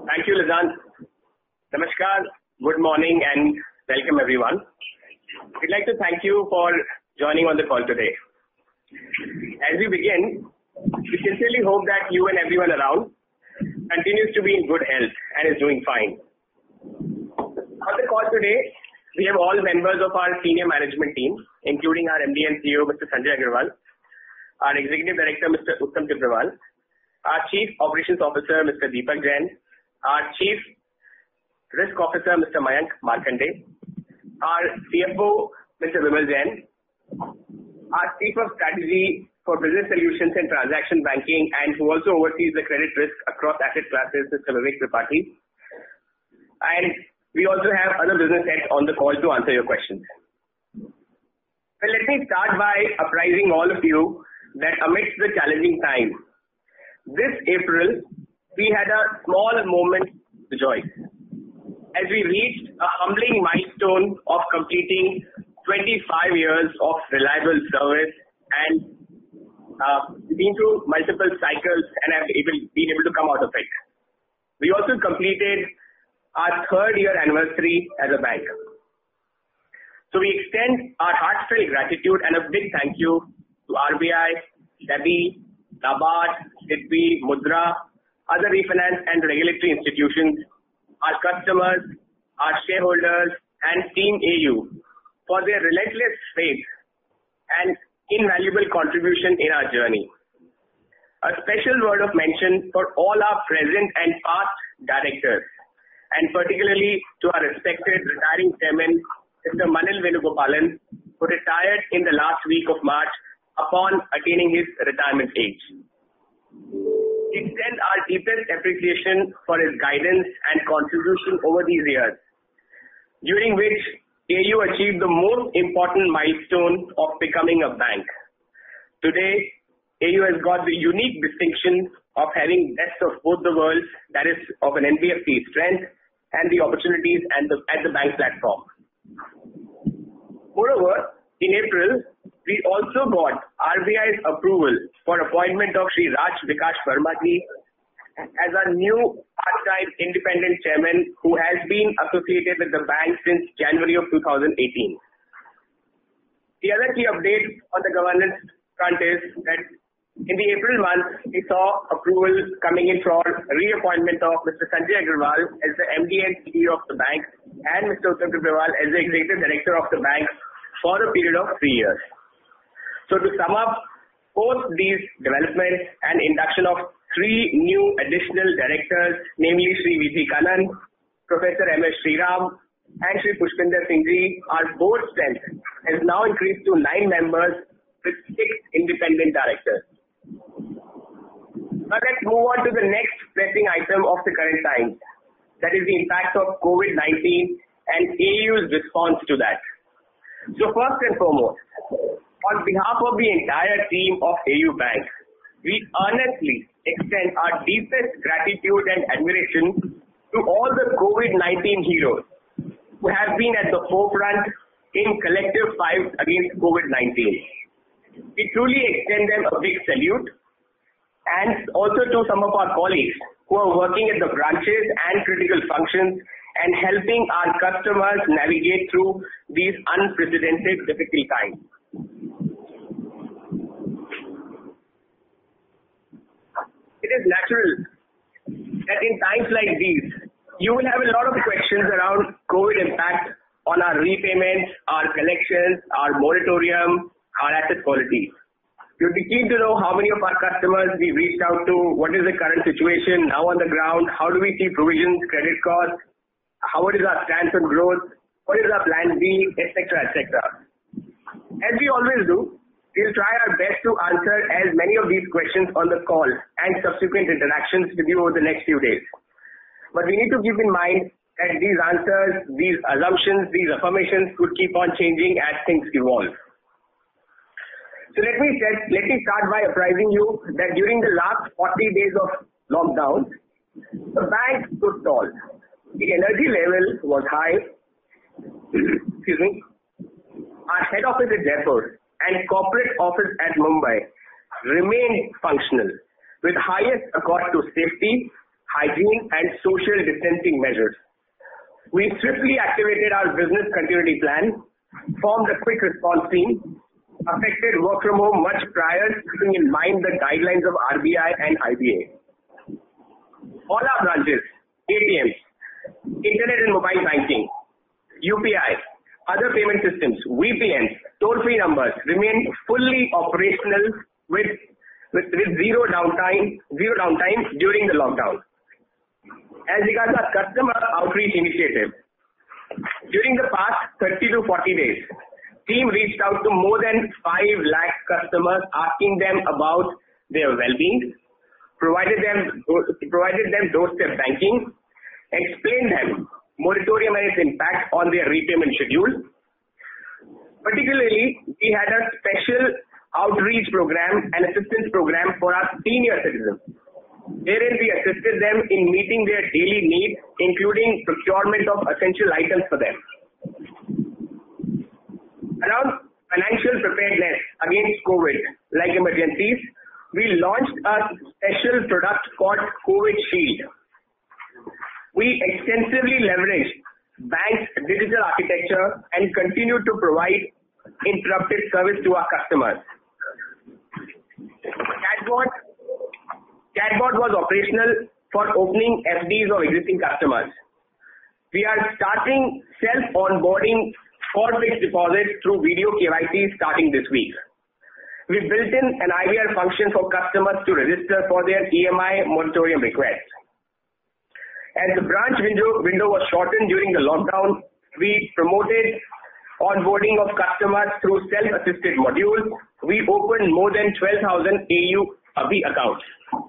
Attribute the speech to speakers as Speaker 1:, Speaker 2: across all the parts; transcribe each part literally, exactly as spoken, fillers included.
Speaker 1: Thank you, Lizan. Namaskar, good morning and welcome everyone. We'd like to thank you for joining on the call today. As we begin, we sincerely hope that you and everyone around continues to be in good health and is doing fine. On the call today, we have all members of our senior management team, including our M D and C E O, Mister Sanjay Agarwal, our Executive Director, Mister Uttam Tibrewal, our Chief Operations Officer, Mister Deepak Jain, our Chief Risk Officer, Mister Mayank Markande, our C F O, Mister Vimal Jain, our Chief of Strategy for Business Solutions and Transaction Banking and who also oversees the credit risk across asset classes, Mister Vivek Tripathi. And we also have other business heads on the call to answer your questions. Well, let me start by apprising all of you that amidst the challenging time, this April, we had a small moment of joy as we reached a humbling milestone of completing twenty-five years of reliable service and uh, been through multiple cycles and have able, been able to come out of it. We also completed our third year anniversary as a bank. So we extend our heartfelt gratitude and a big thank you to R B I, SEBI, NABARD, SIDBI, Mudra, other refinance and regulatory institutions, our customers, our shareholders, and Team A U for their relentless faith and invaluable contribution in our journey. A special word of mention for all our present and past directors, and particularly to our respected retiring chairman, Mister Manil Venugopalan, who retired in the last week of March upon attaining his retirement age. We extend our deepest appreciation for his guidance and contribution over these years, during which A U achieved the most important milestone of becoming a bank. Today, A U has got the unique distinction of having best of both the worlds, that is of an N B F C strength and the opportunities and the, at the bank platform. Moreover, in April, we also got R B I's approval for appointment of Shri Raj Vikash Verma ji as our new part-time independent chairman who has been associated with the bank since January of two thousand eighteen. The other key update on the governance front is that in the April month, we saw approval coming in for reappointment of Mister Sanjay Agarwal as the M D and C E O of the bank and Mister Uttam Tibrewal as the Executive Director of the bank for a period of three years. So to sum up, post these developments and induction of three new additional directors, namely Shri V T Kannan, Professor M S Sriram, and Shri Pushpinder Singh ji, our board strength has now increased to nine members with six independent directors. Now let's move on to the next pressing item of the current times, that is the impact of COVID nineteen and A U's response to that. So first and foremost, on behalf of the entire team of A U Bank, we earnestly extend our deepest gratitude and admiration to all the COVID nineteen heroes who have been at the forefront in collective fight against COVID nineteen. We truly extend them a big salute, and also to some of our colleagues who are working at the branches and critical functions and helping our customers navigate through these unprecedented difficult times. It is natural that in times like these, you will have a lot of questions around COVID impact on our repayments, our collections, our moratorium, our asset quality. You'd be keen to know how many of our customers we reached out to, what is the current situation now on the ground, how do we see provisions, credit costs, how what is our stance on growth, what is our plan B, et cetera, et cetera. As we always do, we'll try our best to answer as many of these questions on the call and subsequent interactions with you over the next few days. But we need to keep in mind that these answers, these assumptions, these affirmations could keep on changing as things evolve. So let me set, let me start by apprising you that during the last forty days of lockdown, the bank stood tall. The energy level was high. Excuse me. Our head office at Jaipur and corporate office at Mumbai remained functional with highest accord to safety, hygiene, and social distancing measures. We swiftly activated our business continuity plan, formed a quick response team, affected work from home much prior, keeping in mind the guidelines of R B I and I B A. All our branches, A T Ms, internet and mobile banking, U P I, other payment systems, V P Ns, toll-free numbers remain fully operational with, with, with zero downtime, zero downtime during the lockdown. As regards our customer outreach initiative, during the past thirty to forty days, team reached out to more than five lakh customers, asking them about their well-being, provided them provided them doorstep banking, explained them moratorium and its impact on their repayment schedule. Particularly, we had a special outreach program and assistance program for our senior citizens, wherein we assisted them in meeting their daily needs, including procurement of essential items for them. Around financial preparedness against COVID, like emergencies, we launched a special product called COVID Shield. We extensively leveraged bank's digital architecture and continue to provide interrupted service to our customers. Chatbot, Chatbot was operational for opening F Ds of existing customers. We are starting self-onboarding for fixed deposits through video K Y C starting this week. We built in an I V R function for customers to register for their E M I moratorium requests. As the branch window, window was shortened during the lockdown, we promoted onboarding of customers through self-assisted modules. We opened more than twelve thousand A U Abhi accounts.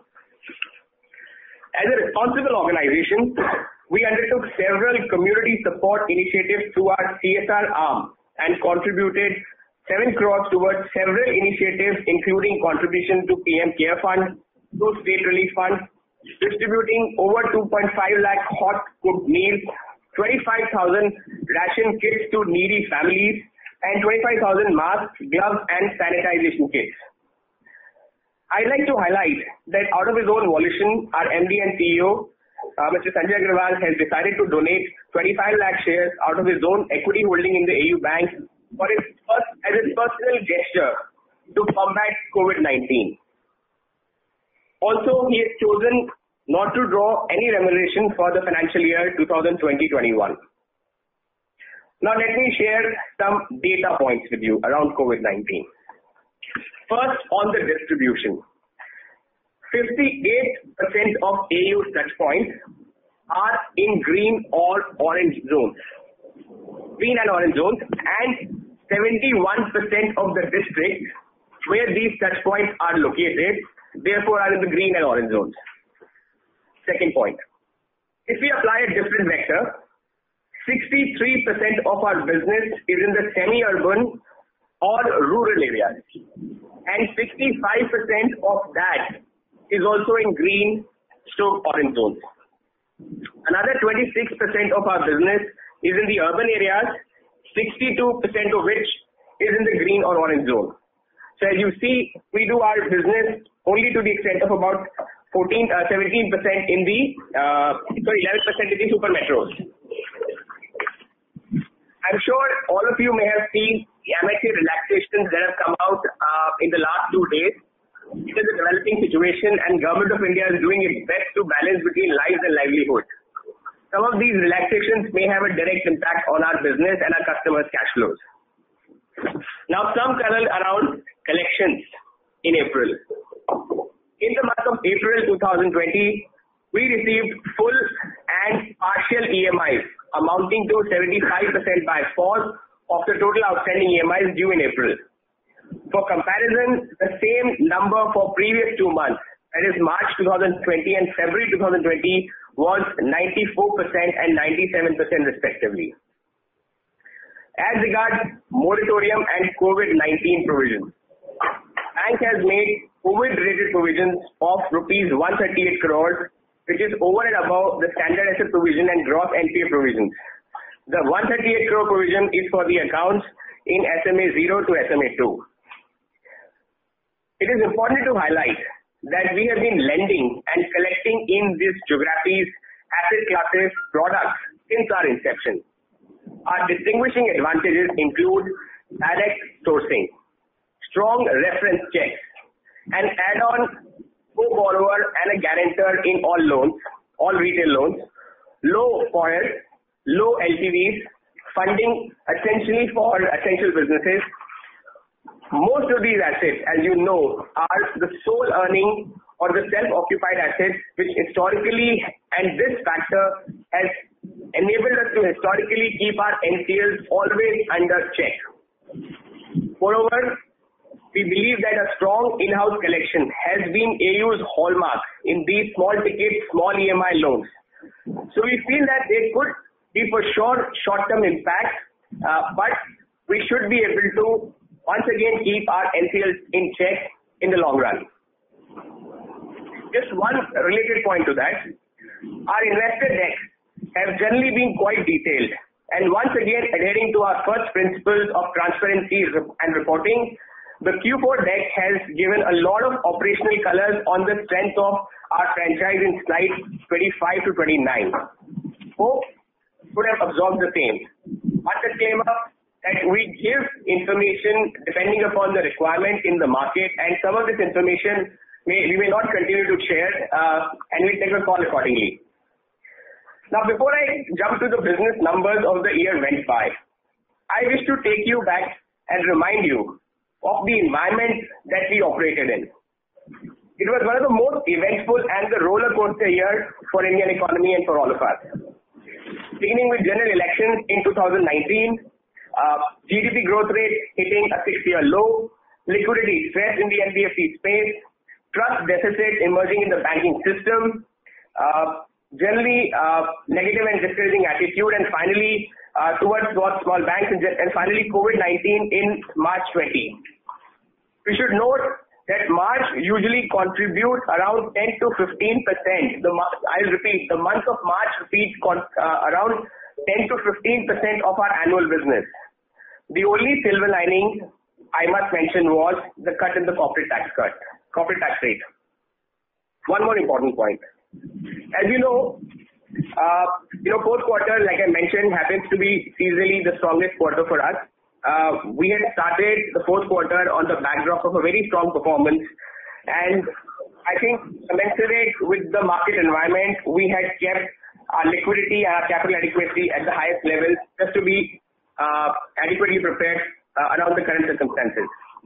Speaker 1: As a responsible organization, we undertook several community support initiatives through our C S R arm and contributed seven crores towards several initiatives, including contribution to P M Care Fund, to State Relief Fund, distributing over two point five lakh hot cooked meals, twenty-five thousand ration kits to needy families, and twenty-five thousand masks, gloves, and sanitization kits. I'd like to highlight that out of his own volition, our M D and C E O, uh, Mister Sanjay Agarwal, has decided to donate twenty-five lakh shares out of his own equity holding in the A U Bank for his first, as his personal gesture to combat COVID nineteen. Also, he has chosen not to draw any remuneration for the financial year twenty twenty to twenty-one. Now, let me share some data points with you around COVID nineteen. First, on the distribution. fifty-eight percent of A U touch points are in green or orange zones. Green and orange zones, and seventy-one percent of the districts where these touch points are located, therefore are in the green and orange zones. Second point, if we apply a different vector, sixty-three percent of our business is in the semi-urban or rural areas, and sixty-five percent of that is also in green stroke orange zones. Another twenty-six percent of our business is in the urban areas, sixty-two percent of which is in the green or orange zone. So as you see, we do our business only to the extent of about fourteen, uh, seventeen percent in the, uh, sorry, eleven percent in the super metros. I'm sure all of you may have seen the M H A relaxations that have come out uh, in the last two days. It is a developing situation, and Government of India is doing its best to balance between lives and livelihood. Some of these relaxations may have a direct impact on our business and our customers' cash flows. Now, some color around collections in April. In the month of April twenty twenty, we received full and partial E M Is amounting to seventy-five percent by fall of the total outstanding E M Is due in April. For comparison, the same number for previous two months, that is March twenty twenty and February twenty twenty, was ninety-four percent and ninety-seven percent respectively. As regards moratorium and COVID nineteen provisions, Bank has made COVID-related provisions of rupees one hundred thirty-eight crores, which is over and above the standard asset provision and gross N P A provisions. The one hundred thirty-eight crore provision is for the accounts in S M A zero to S M A two. It is important to highlight that we have been lending and collecting in these geographies, asset classes, products since our inception. Our distinguishing advantages include direct sourcing, strong reference checks, an add-on co-borrower and a guarantor in all loans, all retail loans, low F O I R, low L T Vs, funding essentially for essential businesses. Most of these assets, as you know, are the sole earning or the self-occupied assets, which historically, and this factor has enabled us to historically keep our N C Ls always under check. Moreover, we believe that a strong in-house collection has been A U's hallmark in these small ticket, small E M I loans. So we feel that they could be for sure short-term impact, uh, but we should be able to once again keep our N C Ls in check in the long run. Just one related point to that, our investor decks have generally been quite detailed, and once again adhering to our first principles of transparency and reporting, the Q four deck has given a lot of operational colors on the strength of our franchise in slides twenty-five to twenty-nine. Hope would have absorbed the same. One disclaimer that we give information depending upon the requirement in the market, and some of this information may, we may not continue to share, uh, and we take a call accordingly. Now, before I jump to the business numbers of the year went by, I wish to take you back and remind you of the environment that we operated in. It was one of the most eventful and the roller coaster year for Indian economy and for all of us. Beginning with general elections in two thousand nineteen, uh, G D P growth rate hitting a six-year low, liquidity stress in the N B F C space, trust deficit emerging in the banking system, uh, generally uh, negative and discouraging attitude, and finally uh, towards small banks, and, and finally COVID nineteen in March twenty. We should note that March usually contributes around ten to fifteen percent. The I'll repeat, the month of March repeats con, uh, around ten to fifteen percent of our annual business. The only silver lining I must mention was the cut in the corporate tax cut, corporate tax rate. One more important point. As you know, uh, you know, fourth quarter, like I mentioned, happens to be seasonally the strongest quarter for us. Uh, we had started the fourth quarter on the backdrop of a very strong performance, and I think commensurate with the market environment, we had kept our liquidity and our capital adequacy at the highest level just to be uh, adequately prepared uh, around the current circumstances.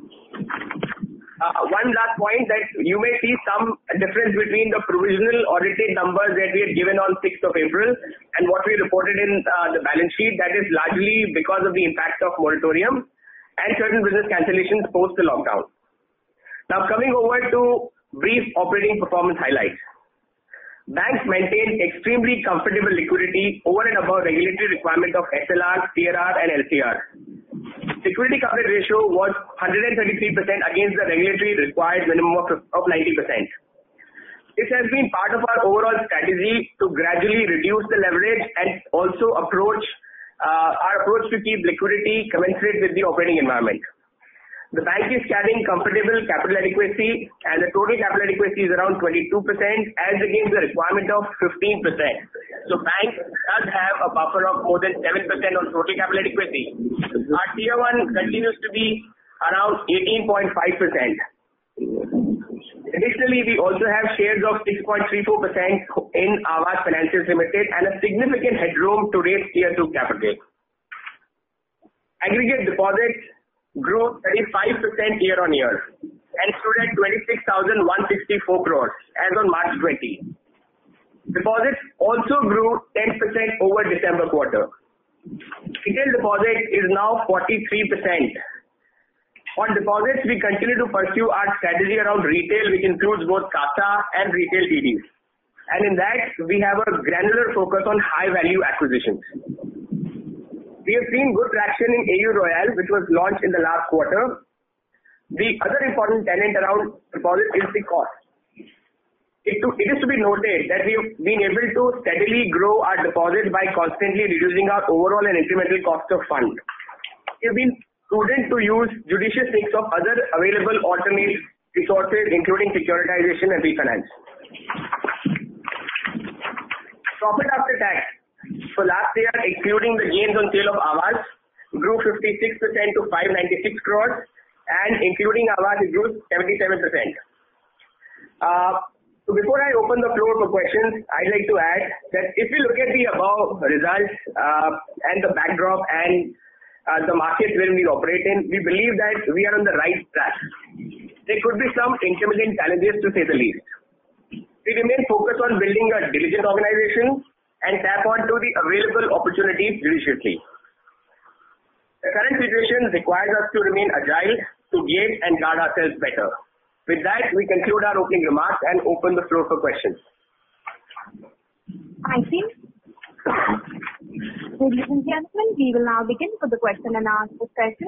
Speaker 1: Uh, one last point, that you may see some difference between the provisional audited numbers that we had given on sixth of April and what we reported in uh, the balance sheet. That is largely because of the impact of moratorium and certain business cancellations post the lockdown. Now coming over to brief operating performance highlights. Banks maintained extremely comfortable liquidity over and above regulatory requirement of S L R, C R R and L C R. Liquidity coverage ratio was one hundred thirty-three percent against the regulatory required minimum of, of ninety percent. This has been part of our overall strategy to gradually reduce the leverage and also approach uh, our approach to keep liquidity commensurate with the operating environment. The bank is carrying comfortable capital adequacy, and the total capital adequacy is around twenty-two percent as against the requirement of fifteen percent. So bank does have a buffer of more than seven percent on total capital adequacy. Our tier one continues to be around eighteen point five percent. Additionally, we also have shares of six point three four percent in Aavas Financials Limited and a significant headroom to raise tier two capital. Aggregate deposits grew thirty-five percent year on year and stood at twenty-six thousand one hundred sixty-four crores as on March twentieth. Deposits also grew ten percent over December quarter. Retail deposit is now forty-three percent. On deposits, we continue to pursue our strategy around retail, which includes both CASA and retail T Ds. And in that, we have a granular focus on high value acquisitions. We have seen good traction in A U Royale, which was launched in the last quarter. The other important tenet around deposit is the cost. It, to, it is to be noted that we have been able to steadily grow our deposits by constantly reducing our overall and incremental cost of funds. We have been prudent to use judicious mix of other available alternate resources, including securitization and refinance. Profit after tax for last year, excluding the gains on sale of Aavas, grew fifty-six percent to five hundred ninety-six crores, and including Aavas, it grew seventy-seven percent. Uh, so before I open the floor for questions, I'd like to add that if we look at the above results uh, and the backdrop and uh, the market where we operate in, we believe that we are on the right track. There could be some intermittent challenges, to say the least. We remain focused on building a diligent organization and tap on to the available opportunities judiciously. The current situation requires us to remain agile, to gauge and guard ourselves better. With that, we conclude our opening remarks and open the floor for questions.
Speaker 2: Thank you. Ladies and gentlemen, we will now begin with the question and answer session.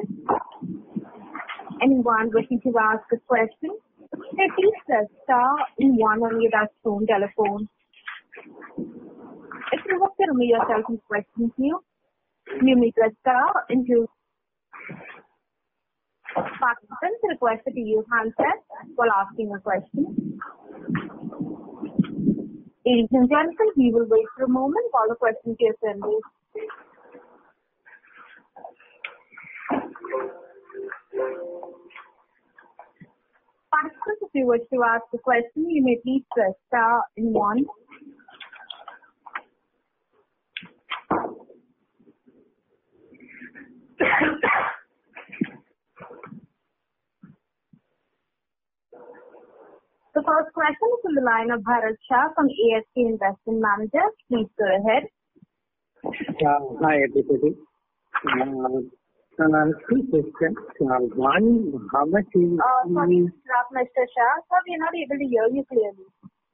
Speaker 2: Anyone wishing to ask a question, please press star and one on your touchtone telephone. If you want to remove yourself from question queue, you may press star and two. Participants are requested to use handsets while asking a question. Ladies and gentlemen, we will wait for a moment while the question queue assembles. Participants, if you wish to ask a question, you may please press star and one. The first question is from the line of Bharat Shah from A S K Investment Managers. Please go ahead.
Speaker 3: Uh, hi, everybody. Uh, uh, two questions. Uh, one, how much is...
Speaker 2: Uh, sorry, Mister Shah. Sir, we are not able to hear you clearly.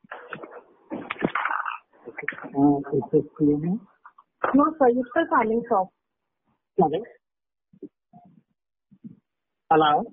Speaker 3: Okay. Uh, is this clear now?
Speaker 2: No, sir, you're still sounding soft.
Speaker 3: Sorry? Hello?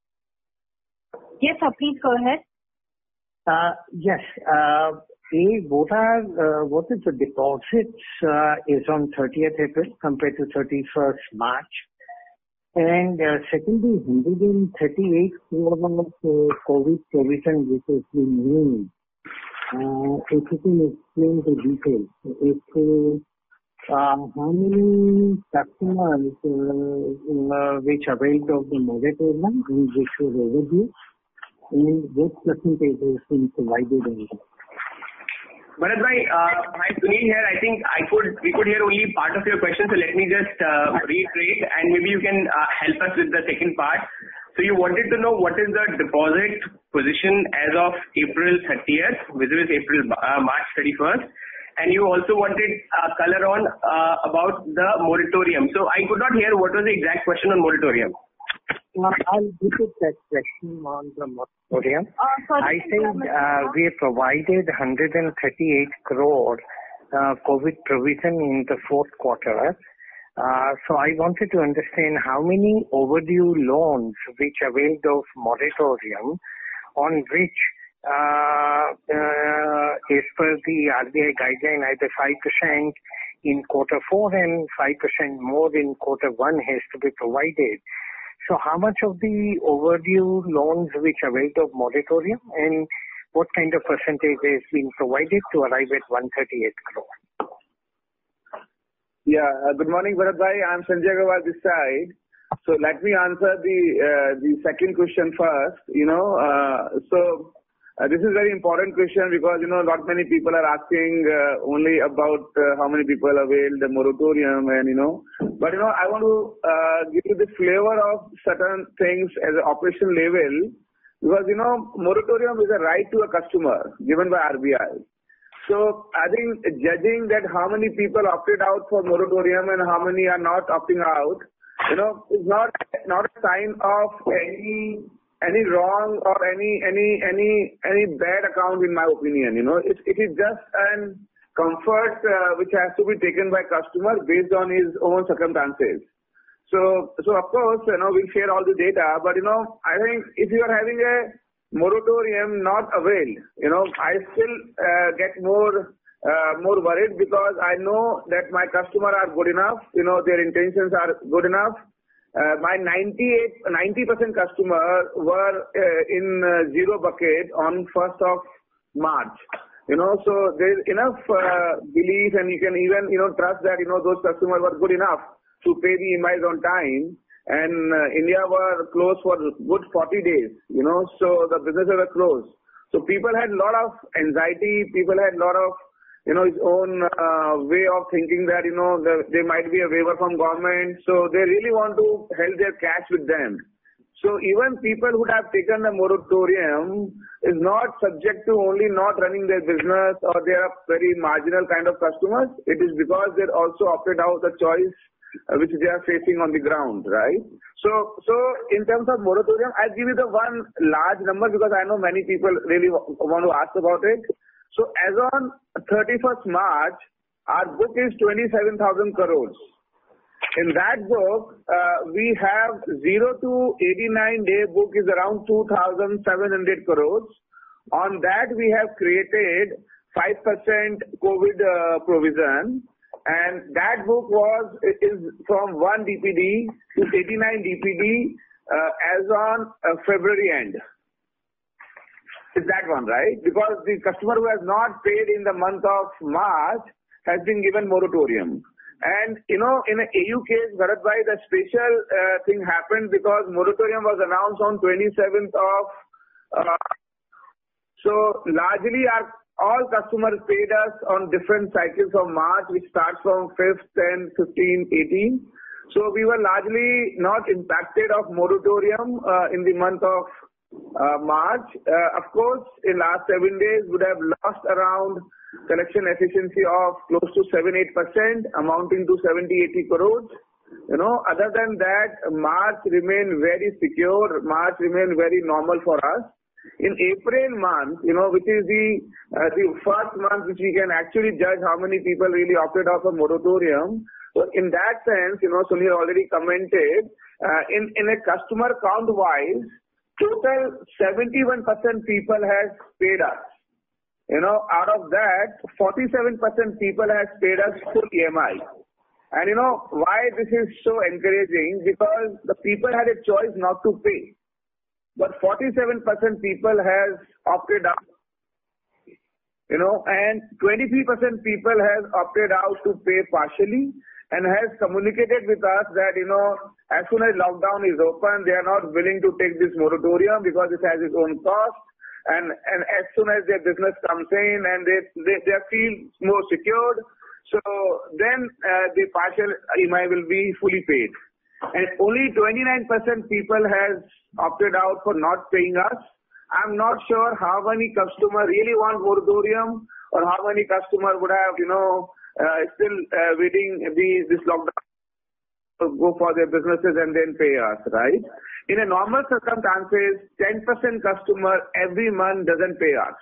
Speaker 2: Yes, sir, please go ahead.
Speaker 3: Uh, yes. Uh, A, what are, uh, what is the deposits uh, is on thirtieth April compared to thirty-first March? And uh, secondly, one hundred thirty-eight crore of uh, COVID provision which has been made. Uh, if you can explain the details. If, uh, uh, how many customers uh, uh, which availed of the moratorium and which were overdue? And what percentage has been provided in that?
Speaker 1: Bharat bhai, uh, hi, Sunil here. I think I could we could hear only part of your question, so let me just uh, reiterate and maybe you can uh, help us with the second part. So you wanted to know what is the deposit position as of April thirtieth, which is April uh, March thirty-first, and you also wanted uh, color on uh, about the moratorium. So I could not hear what was the exact question on moratorium.
Speaker 3: Uh, I'll repeat that question on the moratorium.
Speaker 2: Uh, sorry,
Speaker 3: I think uh, we have provided one hundred thirty-eight crore uh, COVID provision in the fourth quarter. Uh, so I wanted to understand how many overdue loans which availed of moratorium on which uh, uh, as per the R B I guideline either five percent in quarter four and five percent more in quarter one has to be provided. So how much of the overdue loans which availed of moratorium and what kind of percentage has been provided to arrive at one hundred thirty-eight crore?
Speaker 4: Yeah, uh, good morning, Bharat bhai. I'm Sanjay Agarwal this side. So let me answer the uh, the second question first. You know, uh, so uh, this is a very important question because, you know, not many people are asking uh, only about uh, how many people availed the moratorium and, you know, but, you know, I want to uh, give you the flavor of certain things as an operational level because, you know, moratorium is a right to a customer given by R B I. So I think judging that how many people opted out for moratorium and how many are not opting out, you know, is not not a sign of any any wrong or any any any any bad account in my opinion. You know, it it is just an comfort uh, which has to be taken by customer based on his own circumstances. So so of course, you know, we'll share all the data, but you know, I think if you are having a moratorium not availed, you know, I still uh, get more uh, more worried because I know that my customer are good enough, you know, their intentions are good enough, uh, my ninety-eight, ninety percent customer were uh, in uh, zero bucket on first of March. You know, so there's enough uh, belief, and you can even, you know, trust that, you know, those customers were good enough to pay the E M Is on time. And uh, India were closed for good forty days, you know, so the businesses were closed. So people had a lot of anxiety, people had a lot of, you know, his own uh, way of thinking that, you know, the, there might be a waiver from government. So they really want to hold their cash with them. So even people who have taken the moratorium is not subject to only not running their business, or they are very marginal kind of customers. It is because they also opted out the choice uh, which they are facing on the ground, right? So, so in terms of moratorium, I'll give you the one large number because I know many people really want to ask about it. So as on thirty-first March, our book is twenty-seven thousand crores. In that book, uh, we have zero to eighty-nine day book is around two thousand seven hundred crores. On that, we have created five percent COVID uh, provision, and that book was is from one D P D to eighty-nine D P D uh, as on uh, February end. Is that one, right? Because the customer who has not paid in the month of March has been given moratorium. And, you know, in a A U case, Bharat Bhai, the special uh, thing happened because moratorium was announced on twenty-seventh of, uh, so largely our all customers paid us on different cycles of March, which starts from fifth, tenth, fifteenth, eighteenth. So we were largely not impacted of moratorium uh, in the month of uh, March. Uh, of course, in last seven days would have lost around collection efficiency of close to seven to eight percent, amounting to seventy to eighty crores. You know, other than that, March remained very secure. March remained very normal for us. In April month, you know, which is the uh, the first month which we can actually judge how many people really opted out of moratorium. So in that sense, you know, Sunil already commented, uh, in, in a customer count wise, total seventy-one percent people has paid us. You know, out of that, forty-seven percent people has paid us full E M I. And you know, why this is so encouraging? Because the people had a choice not to pay. But forty-seven percent people has opted out. You know, and twenty-three percent people has opted out to pay partially and has communicated with us that, you know, as soon as lockdown is open, they are not willing to take this moratorium because it has its own cost. And, and as soon as their business comes in and they, they, they feel more secured, so then uh, the partial E M I will be fully paid. And only twenty-nine percent people has opted out for not paying us. I'm not sure how many customers really want moratorium or how many customers would have, you know, uh, still uh, waiting the, this lockdown to go for their businesses and then pay us, right? In a normal circumstances, ten percent customer every month doesn't pay us.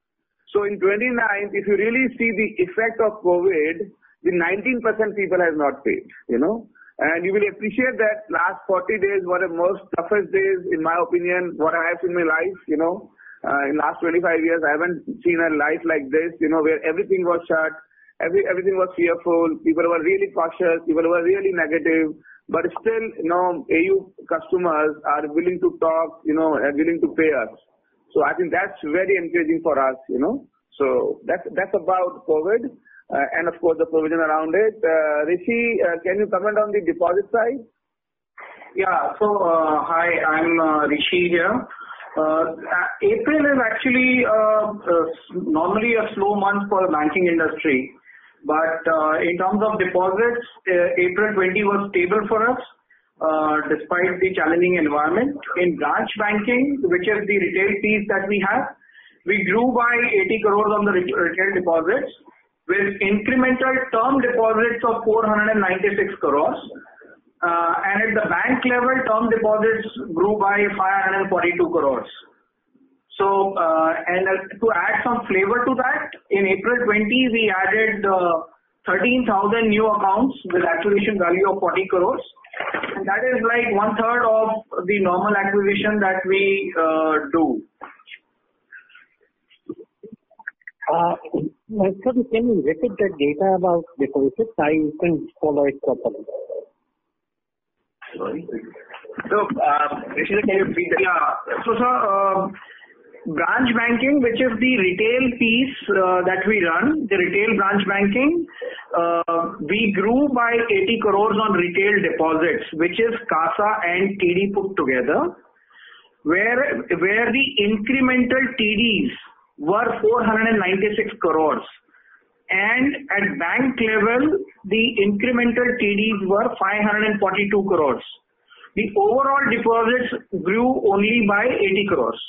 Speaker 4: So in twenty-ninth, if you really see the effect of COVID, the nineteen percent people has not paid, you know. And you will appreciate that last forty days were the most toughest days, in my opinion, what I have seen in my life, you know. Uh, in last twenty-five years, I haven't seen a life like this, you know, where everything was shut, every, everything was fearful, people were really cautious, people were really negative. But still, you know, A U customers are willing to talk, you know, are willing to pay us. So I think that's very encouraging for us, you know. So that's, that's about COVID. Uh, and of course the provision around it. Uh, Rishi, uh, can you comment on the deposit side?
Speaker 5: Yeah, so uh, hi, I'm uh, Rishi here. Uh, April is actually uh, uh, normally a slow month for the banking industry, but uh, in terms of deposits, uh, April twenty was stable for us uh, despite the challenging environment. In branch banking, which is the retail piece that we have, we grew by eighty crores on the retail deposits, with incremental term deposits of four hundred ninety-six crores. Uh, and at the bank level, term deposits grew by five hundred forty-two crores. So, uh, and uh, to add some flavor to that, in April twenty, we added uh, thirteen thousand new accounts with acquisition value of forty crores. And that is like one third of the normal acquisition that we uh, do.
Speaker 3: Uh, Sorry, can you repeat the data about deposits? I couldn't follow it properly.
Speaker 1: Sorry. So, uh, Rishi, can you repeat that?
Speaker 5: Yeah. So, sir, uh, branch banking, which is the retail piece uh, that we run, the retail branch banking, uh, we grew by eighty crores on retail deposits, which is CASA and T D put together, where where the incremental T Ds were four hundred ninety-six crores. And at bank level, the incremental T Ds were five hundred forty-two crores. The overall deposits grew only by eighty crores.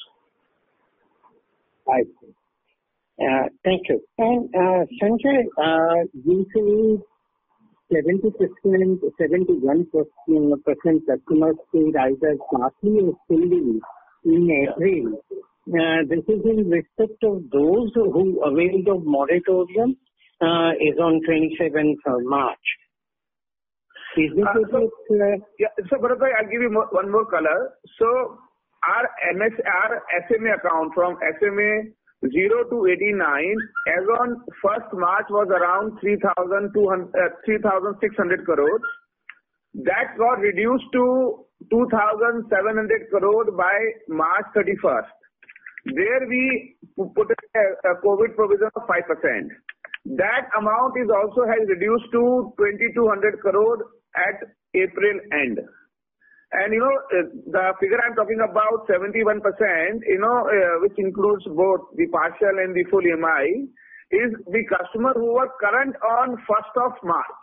Speaker 3: I see. Uh, thank you. And uh, Sanjay, uh, you say seventy percent, seventy-one percent customers paid either partly or fully in April. Uh, this is in respect of those who availed of moratorium uh, is on twenty-seventh of March. Is this
Speaker 4: Uh, so,
Speaker 3: uh,
Speaker 4: yeah, so Bharat bhai, I'll give you more, one more color. So our M S, our S M A account from S M A zero to eighty-nine as on first March was around three thousand six hundred crores. That got reduced to two thousand seven hundred crores by March thirty-first. There we put a, a COVID provision of five percent. That amount is also has reduced to twenty-two hundred crores at April end. And you know, the figure I'm talking about, seventy-one percent, you know, uh, which includes both the partial and the full E M I, is the customer who were current on first of March.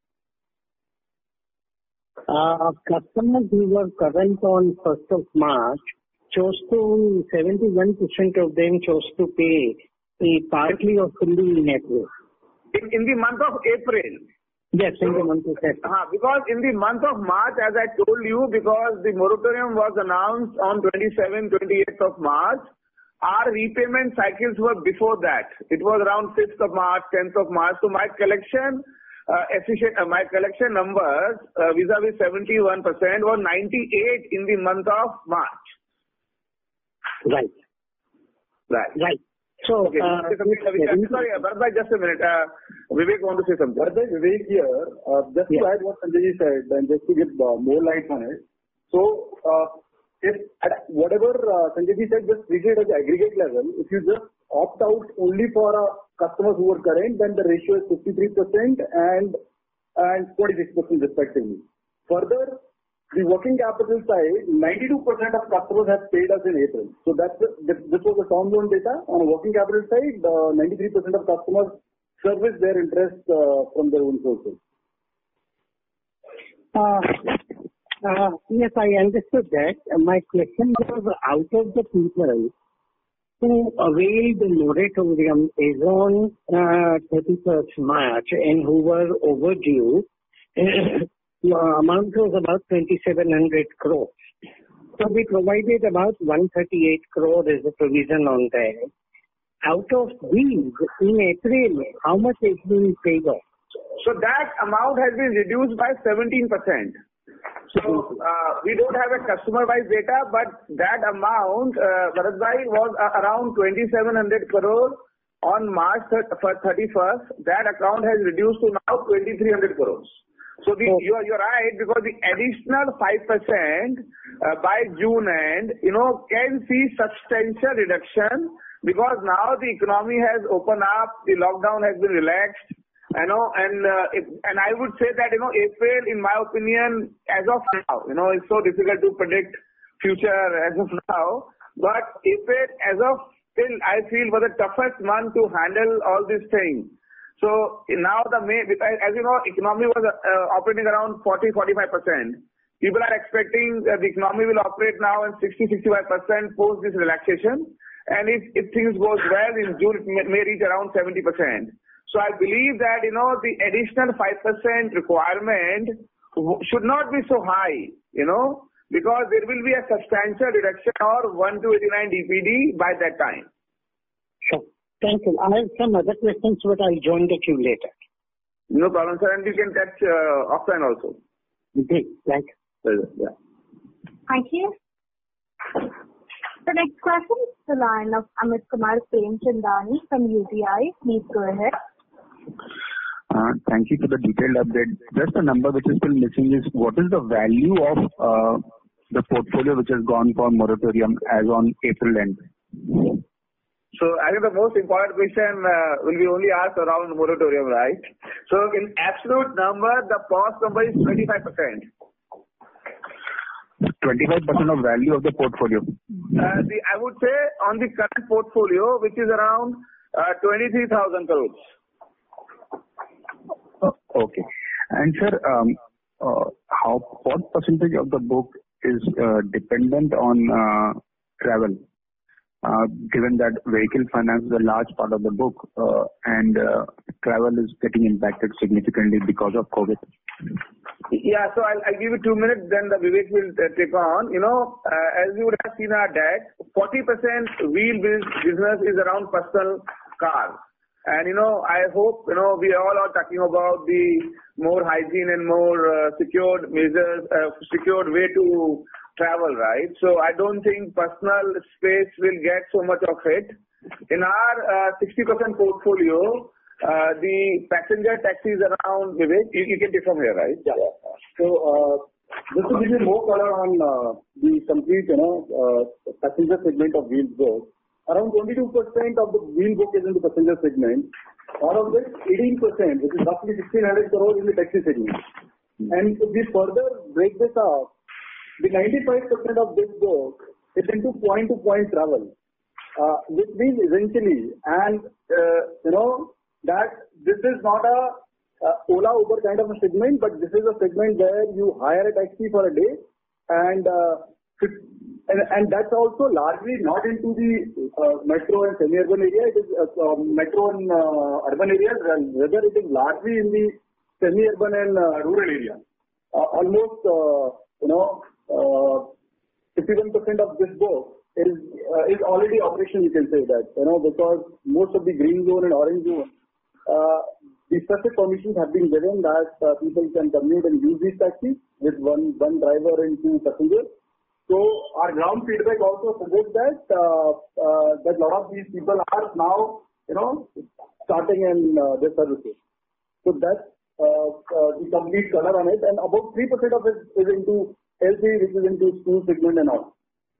Speaker 3: Uh, customers who were current on first of March chose to, seventy-one percent of them chose to pay a partly or fully in April.
Speaker 4: In, in the month of April.
Speaker 3: Yes, in the month of April.
Speaker 4: Uh, because in the month of March, as I told you, because the moratorium was announced on twenty-seventh, twenty-eighth of March, our repayment cycles were before that. It was around fifth of March, tenth of March. So my collection uh, efficient, uh, my collection numbers uh, vis-a-vis seventy-one percent were ninety-eight in the month of March.
Speaker 3: Right.
Speaker 4: Right.
Speaker 3: Right. So,
Speaker 4: Okay.
Speaker 3: uh,
Speaker 4: Sorry, Bharat, just a minute. Uh, Vivek want to say something.
Speaker 6: Bharat, Vivek here. Uh, just
Speaker 3: Yeah.
Speaker 6: to add what Sanjay said and just to give uh, more light on it. So, uh, if at whatever uh, Sanjay said, just treat it at the aggregate level. If you just opt out only for uh, customers who are current, then the ratio is fifty-three percent and and twenty-six percent respectively. Further, the working capital side, ninety-two percent of customers have paid us in April. So that's the, this was the term loan data. On a working capital side, uh, ninety-three percent of customers service their interest uh, from their own sources.
Speaker 3: Uh, uh, yes, I understood that. Uh, My question was, out of the people who availed the moratorium is on uh, thirty-first March and who were overdue, the amount was about twenty-seven hundred crores. So we provided about one hundred thirty-eight crores as a provision on that. Out of these, in April, how much is being paid off?
Speaker 4: So that amount has been reduced by seventeen percent. So uh, we don't have a customer-wise data, but that amount, uh, Bharat bhai, was uh, around twenty-seven hundred crores on March thirty-first. That account has reduced to now twenty-three hundred crores. So the,
Speaker 3: Oh.
Speaker 4: you're, you're right, because the additional five percent uh, by June end, you know, can see substantial reduction because now the economy has opened up, the lockdown has been relaxed, you know, and uh, it, and I would say that, you know, April, in my opinion, as of now, you know, it's so difficult to predict future as of now, but April, as of still, I feel was the toughest month to handle all these things. So now the May, as you know, economy was uh, operating around forty to forty-five percent. People are expecting that the economy will operate now in sixty to sixty-five percent post this relaxation. And if, if things goes well in June, it may, may reach around seventy percent. So I believe that, you know, the additional five percent requirement should not be so high, you know, because there will be a substantial reduction or one to eighty-nine D P D by that time.
Speaker 3: Sure. Thank you. I have some other questions, but I'll join the queue later.
Speaker 4: No problem, sir. And you can touch uh, offline also.
Speaker 3: Okay. Thank you.
Speaker 4: Yeah.
Speaker 2: Thank you. The next question is the line of Amit Kumar Premchandani from U T I. Please go ahead.
Speaker 7: Uh, Thank you for the detailed update. Just a number which is still missing is what is the value of uh, the portfolio which has gone for moratorium as on April end?
Speaker 4: So I think the most important question uh, will be only asked around moratorium, right? So in absolute number, the cost number is twenty-five percent.
Speaker 7: twenty-five percent of value of the portfolio.
Speaker 4: Uh, the, I would say on the current portfolio, which is around uh, twenty-three thousand crores.
Speaker 7: Oh, okay. And sir, um, uh, how what percentage of the book is uh, dependent on uh, travel? Uh, given that vehicle finance is a large part of the book uh, and uh, travel is getting impacted significantly because of COVID.
Speaker 4: Yeah, so I'll, I'll give you two minutes, then the Vivek will uh, take on. You know, uh, as you would have seen our deck, forty percent wheel business is around personal cars. And, you know, I hope, you know, we all are talking about the more hygiene and more uh, secured measures, uh, secured way to travel, right? So I don't think personal space will get so much of it. In our uh, sixty percent portfolio, uh, the passenger taxis around, Vivek, you, you can take from here, right?
Speaker 6: Yeah. So, uh, just to give you more color on uh, the complete, you know, uh, passenger segment of wheels book, around twenty-two percent of the wheel book is in the passenger segment. Out of this, eighteen percent, which is roughly sixteen hundred crores in the taxi segment. And if we further break this up, the ninety-five percent of this book is into point-to-point travel, uh, which means essentially, and uh, you know, that this is not a uh, Ola Uber kind of a segment, but this is a segment where you hire a taxi for a day, and uh, and, and that's also largely not into the uh, metro and semi-urban area. It is uh, uh, metro and uh, urban areas, and rather it is largely in the semi-urban and uh, rural area. Uh, almost, uh, you know. Uh, fifty-one percent of this book is uh, is already operational, you can say that, you know, because most of the green zone and orange zone, uh, the specific permissions have been given that uh, people can commute and use these taxis with one, one driver and two passengers. So our ground feedback also suggests that uh, uh, that a lot of these people are now, you know, starting in uh, their services. So that's uh, uh, the complete color on it, and about three percent of it is into L C, which is into school segment and all.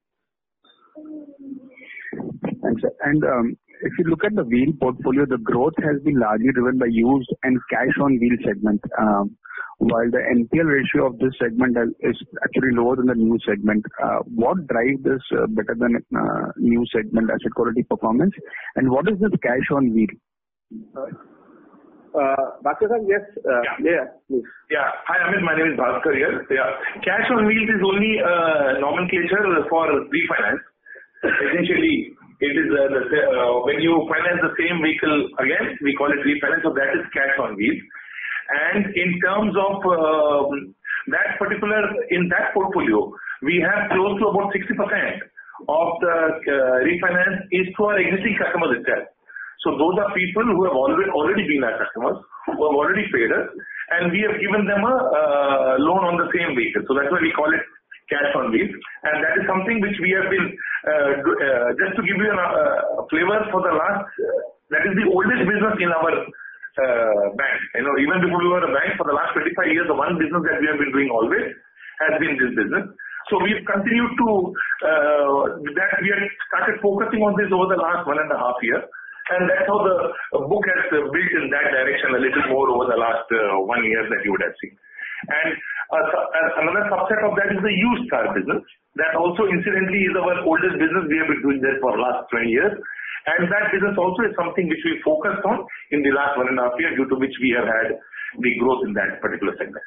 Speaker 7: Thanks, sir. And um, if you look at the wheel portfolio, the growth has been largely driven by used and cash on wheel segment, um, while the N P L ratio of this segment is actually lower than the new segment. Uh, what drives this uh, better than uh, new segment asset quality performance? And what is this cash on wheel?
Speaker 4: Uh, Uh, Bhaskar, yes. Uh, yeah. Yeah,
Speaker 8: yeah. Hi, Amit. My name is Bhaskar here. Yeah. Cash on wheels is only uh, nomenclature for refinance. Essentially, it is uh, the, uh, when you finance the same vehicle again, we call it refinance. So that is cash on wheels. And in terms of uh, that particular, in that portfolio, we have close to about sixty percent of the uh, refinance is to our existing customers itself. So those are people who have already already been our customers, who have already paid us, and we have given them a uh, loan on the same vehicle. So that's why we call it cash on wheels, and that is something which we have been uh, do, uh, just to give you a uh, flavor for the last. Uh, that is the oldest business in our uh, bank. You know, even before we were a bank, for the last twenty-five years, the one business that we have been doing always has been this business. So we've continued to uh, that we have started focusing on this over the last one and a half year. And that's how the book has built in that direction a little more over the last uh, one year that you would have seen. And uh, another subset of that is the used car business. That also incidentally is our oldest business. We have been doing that for the last twenty years. And that business also is something which we focused on in the last one and a half year, due to which we have had the growth in that particular segment.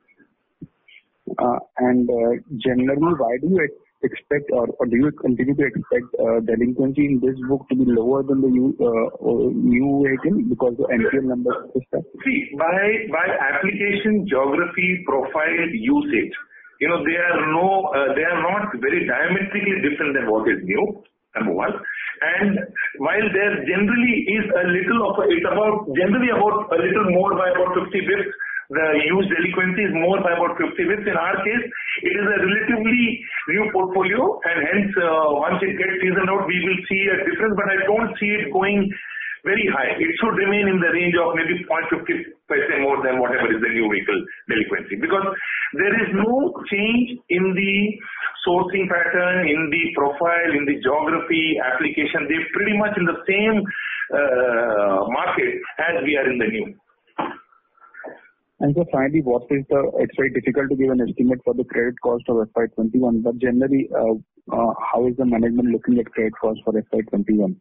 Speaker 7: Uh, and uh, generally, why do you expect or, or do you continue to expect uh, delinquency in this book to be lower than the new, uh, new vehicle because the N P L number is that?
Speaker 8: See, by by application, geography, profile, usage, you know, they are no, uh, they are not very diametrically different than what is new. Number one, and while there generally is a little of a, it's about generally about a little more by about fifty bits. The used delinquency is more by about fifty bits. In our case, it is a relatively new portfolio, and hence uh, once it gets seasoned out, we will see a difference. But I don't see it going very high. It should remain in the range of maybe zero point five zero percent more than whatever is the new vehicle delinquency, because there is no change in the sourcing pattern, in the profile, in the geography, application. They're pretty much in the same uh, market as we are in the new.
Speaker 7: And so finally, what is the, it's very difficult to give an estimate for the credit cost of F Y twenty-one, but generally, uh, uh, how is the management looking at credit cost for F Y twenty-one?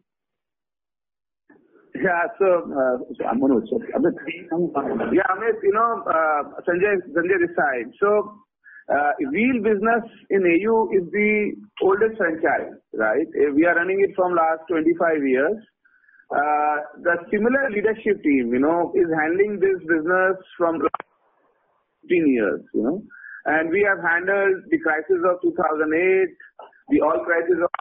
Speaker 4: Yeah, so, uh, so I'm going to, so, Amit, yeah, Amit, you know, uh, Sanjay, Sanjay this side. So, uh, wheel business in A U is the oldest franchise, right? We are running it from last twenty-five years. Uh, the similar leadership team, you know, is handling this business from fifteen years, you know, and we have handled the crisis of two thousand eight, the oil crisis of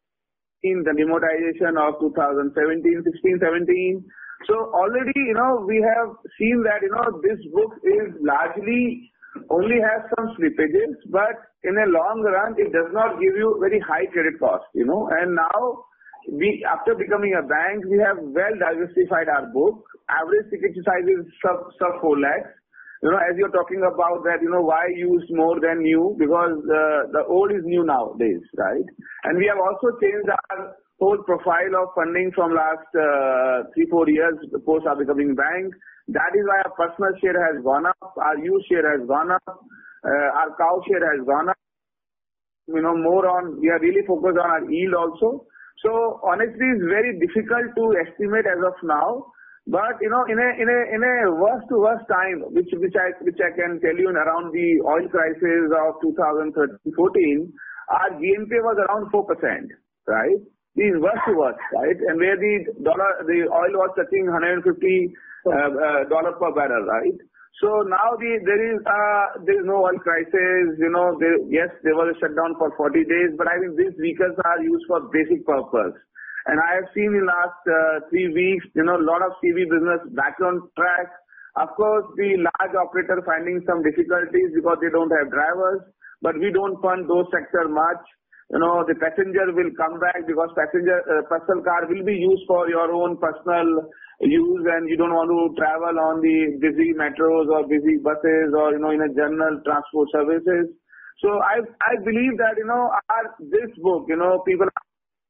Speaker 4: the demonetization of two thousand seventeen, sixteen, seventeen. So already, you know, we have seen that, you know, this book is largely only has some slippages, but in a long run, it does not give you very high credit cost, you know, and now we, after becoming a bank, we have well diversified our book. Average ticket size is sub, sub four lakhs. You know, as you're talking about that, you know, why use more than new? Because uh, the old is new nowadays, right? And we have also changed our whole profile of funding from last uh, three, four years post our becoming bank. That is why our personal share has gone up, our youth share has gone up, uh, our cow share has gone up. You know, more on, we are really focused on our yield also. So honestly, it's very difficult to estimate as of now. But you know, in a in a in a worst to worst time, which which I which I can tell you in around the oil crisis of two thousand thirteen fourteen, our G N P A was around four percent, right? The worst to worst, right? And where the dollar, the oil was touching one hundred fifty uh, uh, dollar per barrel, right? So now the there is uh there is no oil crisis. You know, there, yes, there was a shutdown for forty days, but I think these vehicles are used for basic purpose. And I have seen in last uh, three weeks, you know, a lot of C V business back on track. Of course, the large operator finding some difficulties because they don't have drivers, but we don't fund those sector much. You know, the passenger will come back because passenger uh, personal car will be used for your own personal use, and you don't want to travel on the busy metros or busy buses or, you know, in a general transport services. So I I believe that, you know, our this book, you know, people are,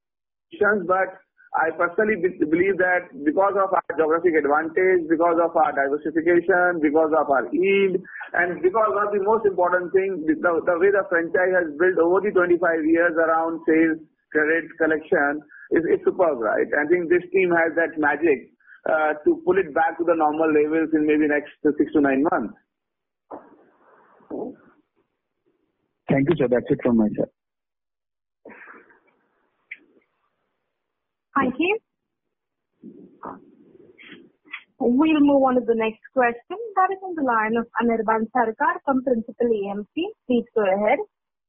Speaker 4: but I personally believe that because of our geographic advantage, because of our diversification, because of our yield, and because of the most important thing, the, the way the franchise has built over the twenty-five years around sales, credit, collection, is, is superb, right? I think this team has that magic uh, to pull it back to the normal levels in maybe next six to nine months.
Speaker 7: Thank you, sir. That's it from my side.
Speaker 2: Thank you. We'll move on to the next question. That is on the line of Anirban Sarkar from Principal A M C. Please go ahead.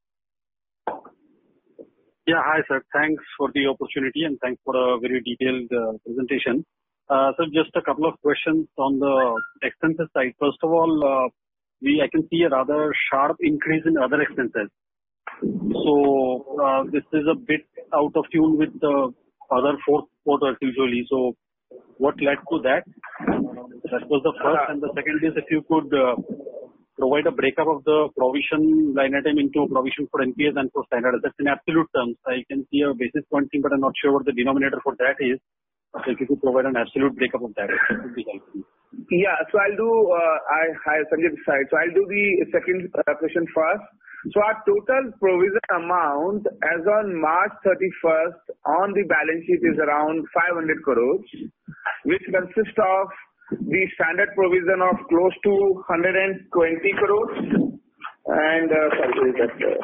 Speaker 9: Yeah, hi sir. Thanks for the opportunity and thanks for a very detailed uh, presentation. Uh, so just a couple of questions on the expenses side. First of all, uh, we I can see a rather sharp increase in other expenses. So uh, this is a bit out of tune with the other fourth quarters usually. So what led to that? That was the first. And the second is if you could uh, provide a breakup of the provision line item into provision for N P As and for standard assets in absolute terms. I can see a basis point thing, but I'm not sure what the denominator for that is. So if you could provide an absolute breakup of that, that would be helpful.
Speaker 4: Yeah, so I'll do, uh, I, hi, Sanjay this side. So I'll do the second uh, question first. So our total provision amount as on March thirty-first on the balance sheet is around five hundred crores, which consists of the standard provision of close to one hundred twenty crores. And, uh, sorry, that, uh,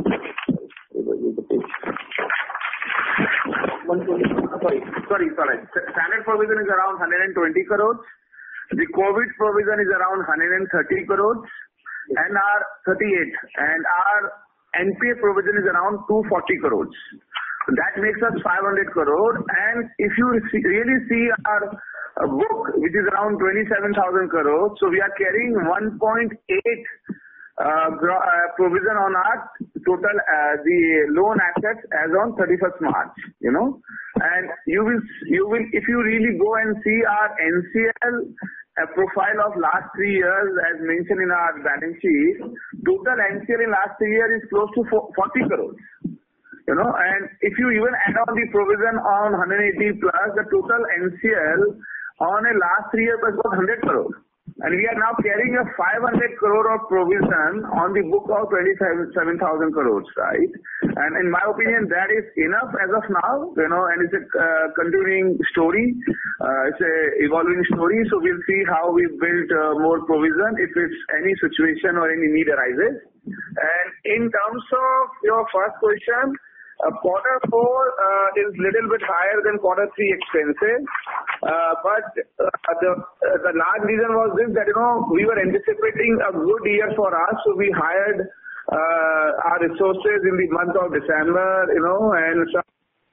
Speaker 4: sorry, sorry, sorry. Standard provision is around one hundred twenty crores. The COVID provision is around one hundred thirty crores. And our thirty-eight, and our N P A provision is around two hundred forty crores. That makes us five hundred crore. And if you see, really see our uh, book, which is around twenty-seven thousand crores, so we are carrying one point eight uh, gro- uh, provision on our total uh, the loan assets as on thirty-first March. You know, And you will, you will, if you really go and see our N C L uh, profile of last three years, as mentioned in our balance sheet, total N C L in last three years is close to forty crores. You know, and if you even add on the provision on one hundred eighty plus, the total N C L on a last three years was about one hundred crores. And we are now carrying a five hundred crore of provision on the book of twenty-seven thousand crores, right? And in my opinion, that is enough as of now, you know, and it's a uh, continuing story. Uh, it's a evolving story. So we'll see how we build uh, more provision if it's any situation or any need arises. And in terms of your first question, Uh, quarter four uh, is little bit higher than quarter three expenses. Uh, but uh, the uh, the large reason was this, that, you know, we were anticipating a good year for us. So we hired uh, our resources in the month of December, you know, and some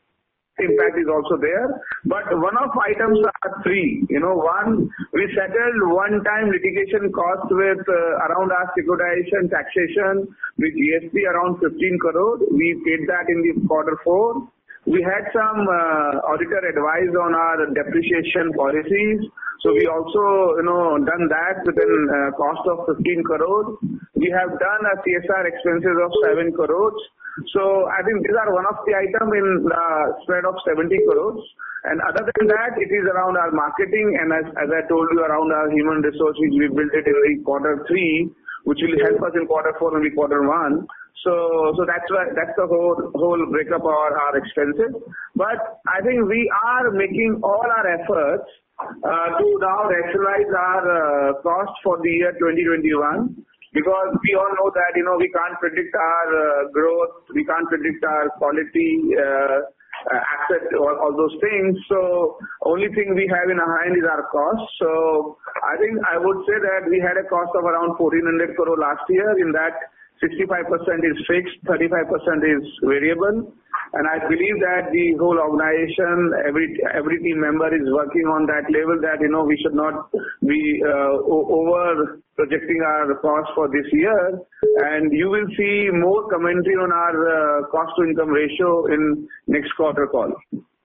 Speaker 4: impact is also there. But one of items are three. You know, one, we settled one-time litigation costs with uh, around our securitization taxation with G S T around fifteen crore. We paid that in the quarter four. We had some uh, auditor advice on our depreciation policies. So we also, you know, done that with a uh, cost of fifteen crore. We have done a C S R expenses of seven crores. So I think these are one of the items in the spread of seventy crores. And other than that, it is around our marketing, and as, as I told you, around our human resources, we built it in the quarter three, which will help us in quarter four and the quarter one. So, so that's why, that's the whole, whole breakup of our, our expenses. But I think we are making all our efforts uh, to now rationalize our uh, cost for the year twenty twenty-one. Because we all know that, you know, we can't predict our uh, growth, we can't predict our quality, uh, uh, asset, all, all those things. So only thing we have in our hand is our cost. So I think I would say that we had a cost of around fourteen hundred crore last year. In that, sixty-five percent is fixed, thirty-five percent is variable. And I believe that the whole organization, every every team member is working on that level that, you know, we should not be uh, over projecting our cost for this year. And you will see more commentary on our uh, cost to income ratio in next quarter call.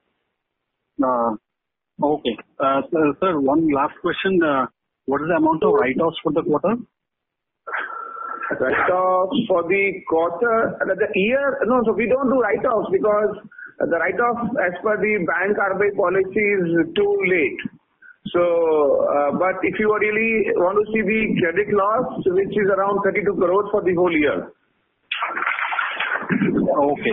Speaker 9: Uh, okay. Uh, sir, sir, one last question. Uh, what is the amount of write-offs for the quarter?
Speaker 4: Write-offs for the quarter, the year, no, so we don't do write-offs because the write-off as per the bank R B I policy is too late. So, uh, but if you really want to see the credit loss, which is around thirty-two crores for the whole year.
Speaker 9: Okay.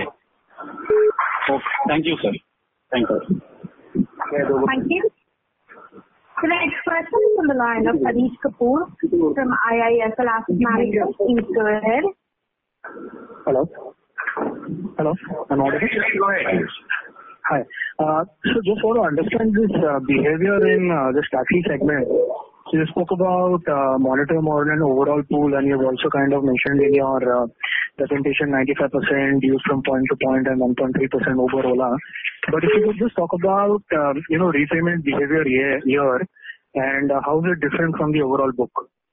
Speaker 9: Okay. Thank you, sir. Thank you.
Speaker 2: Thank you. The next question is on the line of Harish Kapoor from I I S L Asset Management. Please go ahead.
Speaker 10: Hello. Hello. I'm audible.
Speaker 4: Go ahead.
Speaker 10: Hi. Uh, so just want to understand this uh, behavior in uh, this taxi segment. So you spoke about uh, monitor more than overall pool, and you've also kind of mentioned in your uh, presentation ninety-five percent used from point to point and one point three percent overall. But if you could just talk about, uh, you know, repayment behavior here, here and uh, how is it different from the overall book?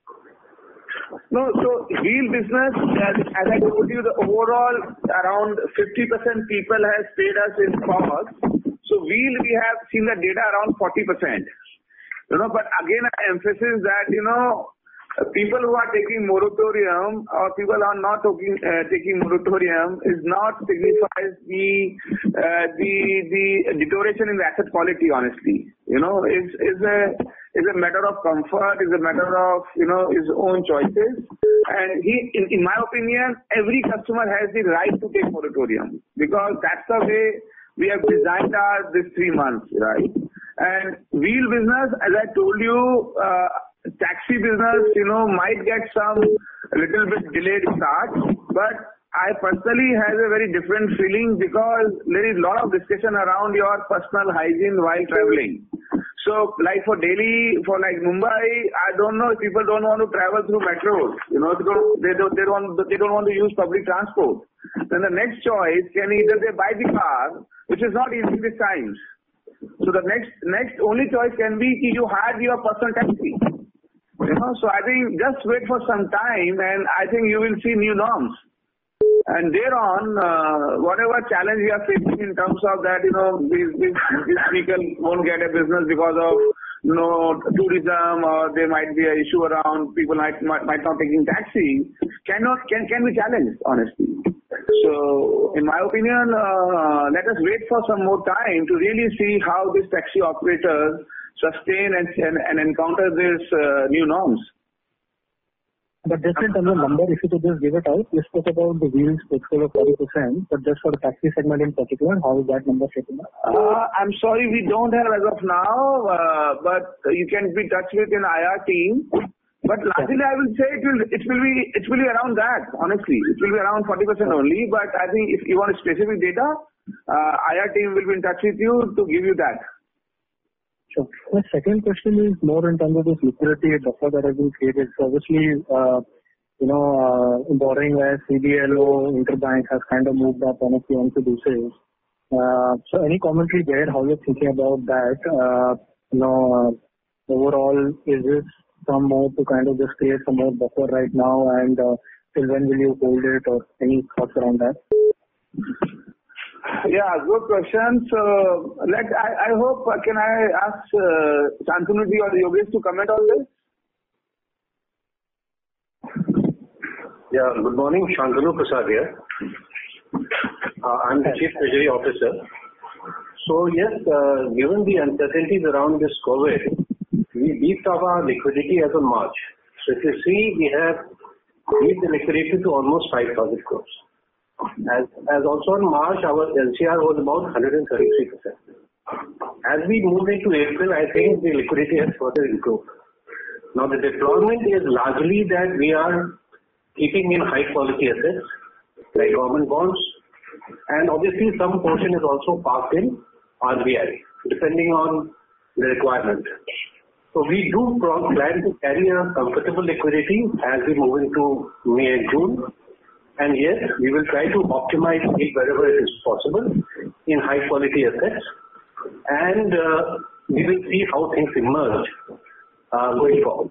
Speaker 4: No, so wheel business, as, as I told you, the overall around fifty percent people has paid us in calls. So wheel, we have seen the data around forty percent. You know, but again, I emphasize that, you know, people who are taking moratorium or people are not taking uh, taking moratorium is not signifies the uh, the the deterioration in the asset quality. Honestly, you know, is is a is a matter of comfort, is a matter of, you know, his own choices. And he, in, in my opinion, every customer has the right to take moratorium because that's the way we have designed our this three months, right? And wheel business, as I told you, uh, taxi business, you know, might get some a little bit delayed start, but I personally have a very different feeling because there is a lot of discussion around your personal hygiene while traveling. So, like for Delhi, for like Mumbai, I don't know if people don't want to travel through metros. You know, they don't, they don't, they don't, they don't want to use public transport. Then the next choice can either they buy the car, which is not easy these times. So the next, next only choice can be you hire your personal taxi. You know, so I think just wait for some time, and I think you will see new norms. And thereon, uh, whatever challenge we are facing in terms of that, you know, these, these, these people won't get a business because of, you know, tourism, or there might be an issue around people might, might, might not taking taxi, cannot, can, can be challenged, honestly. So, in my opinion, uh, let us wait for some more time to really see how these taxi operators sustain and, and, and encounter these uh, new norms.
Speaker 10: But just in terms of number, if you could just give it out, you spoke about the wheels portfolio forty percent, but just for the taxi segment in particular, how is that number shaping up?
Speaker 4: Uh, I'm sorry, we don't have as of now, uh, but you can be in touch with an I R team. But largely, I will say it will it will be it will be around that. Honestly, it will be around forty percent only. But I think if you want specific data, uh, I R team will be in touch with you to give you that.
Speaker 10: Sure. My second question is more in terms of this liquidity buffer that has been created. So obviously, uh, you know, uh, borrowing as C D L O, interbank has kind of moved up on a few basis. Uh, so any commentary there, how you're thinking about that? Uh, you know, uh, overall, is this some more to kind of just create some more buffer right now, and uh, till when will you hold it, or any thoughts around that?
Speaker 4: Yeah, good question. So, let I, I hope, uh, can I ask uh, Shantanu-ji or Yogesh to comment on this?
Speaker 11: Yeah, good morning. Shantanu Prasad here. Uh, I'm the Chief Treasury Officer. So, yes, uh, given the uncertainties around this COVID, we beefed up our liquidity as of March. So, if you see, we have beefed the liquidity to almost five thousand crores. As, as also in March, our L C R was about one hundred thirty-three percent. As we move into April, I think the liquidity has further improved. Now, the deployment is largely that we are keeping in high quality assets like government bonds, and obviously some portion is also parked in R B I, depending on the requirement. So we do plan to carry a comfortable liquidity as we move into May and June. And yes, we will try to optimize it wherever it is possible in high quality assets. And uh, we will see how things emerge uh, going forward.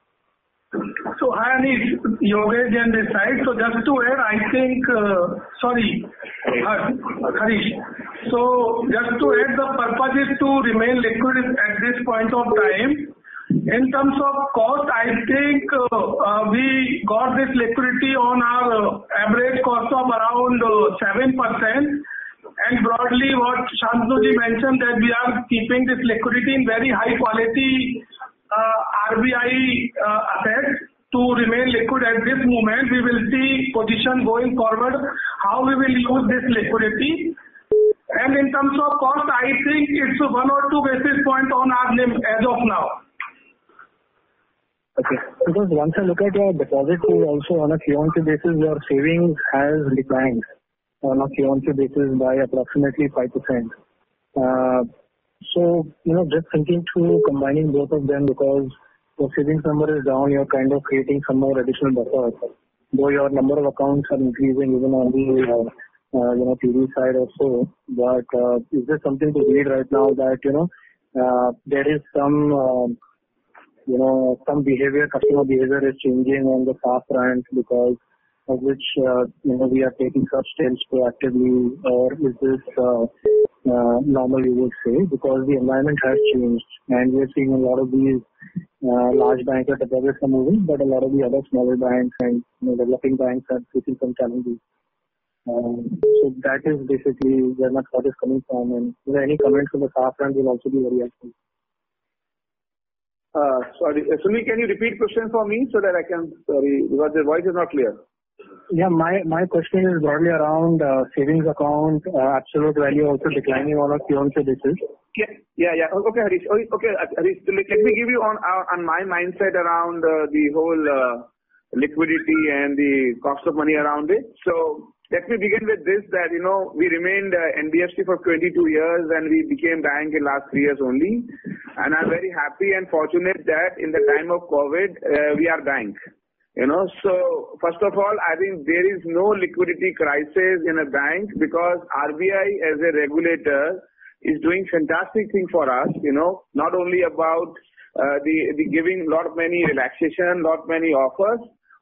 Speaker 12: So, hi Anish, Yogesh on this side. So, just to add, I think, uh, sorry, Harish. So, just to add, the purpose is to remain liquid at this point of time. In terms of cost, I think uh, uh, we got this liquidity on our uh, average cost of around uh, seven percent. And broadly, what Shantanu-ji mentioned, that we are keeping this liquidity in very high quality uh, R B I uh, assets to remain liquid at this moment. We will see position going forward, how we will use this liquidity. And in terms of cost, I think it's one or two basis points on our N I M as of now.
Speaker 10: Okay. Because once I look at your deposit pool also on a Q on Q basis, your savings has declined on a Q on Q basis by approximately five percent. Uh, so, you know, just thinking through combining both of them, because the savings number is down, you're kind of creating some more additional buffer. Though your number of accounts are increasing even on the, uh, uh, you know, T V side or so. But uh, is there something to read right now that, you know, uh, there is some... Uh, you know, some behavior, customer behavior is changing on the S A F front, because of which, uh, you know, we are taking such steps proactively, or is this uh, uh, normal, you would say, because the environment has changed, and we are seeing a lot of these uh, large banks that deposits are moving, but a lot of the other smaller banks and, you know, developing banks are facing some challenges. Um, so that is basically where my thought is coming from, and you know, any comments on the S A F front will also be very helpful.
Speaker 4: Uh, sorry, uh, Sunil, can you repeat question for me so that I can, sorry, because the voice is not clear.
Speaker 10: Yeah, my, my question is broadly around uh, savings account, uh, absolute value also declining on a Q on Q basis.
Speaker 4: Yeah, yeah, yeah. Okay, Harish. Okay, Harish, let me give you on on my mindset around uh, the whole uh, liquidity and the cost of money around it. So let me begin with this, that, you know, we remained uh, N B F C for twenty-two years and we became bank in last three years only. And I'm very happy and fortunate that in the time of COVID, uh, we are bank. You know, so first of all, I think there is no liquidity crisis in a bank, because R B I as a regulator is doing fantastic thing for us, you know, not only about uh, the, the giving lot many relaxation, lot many offers.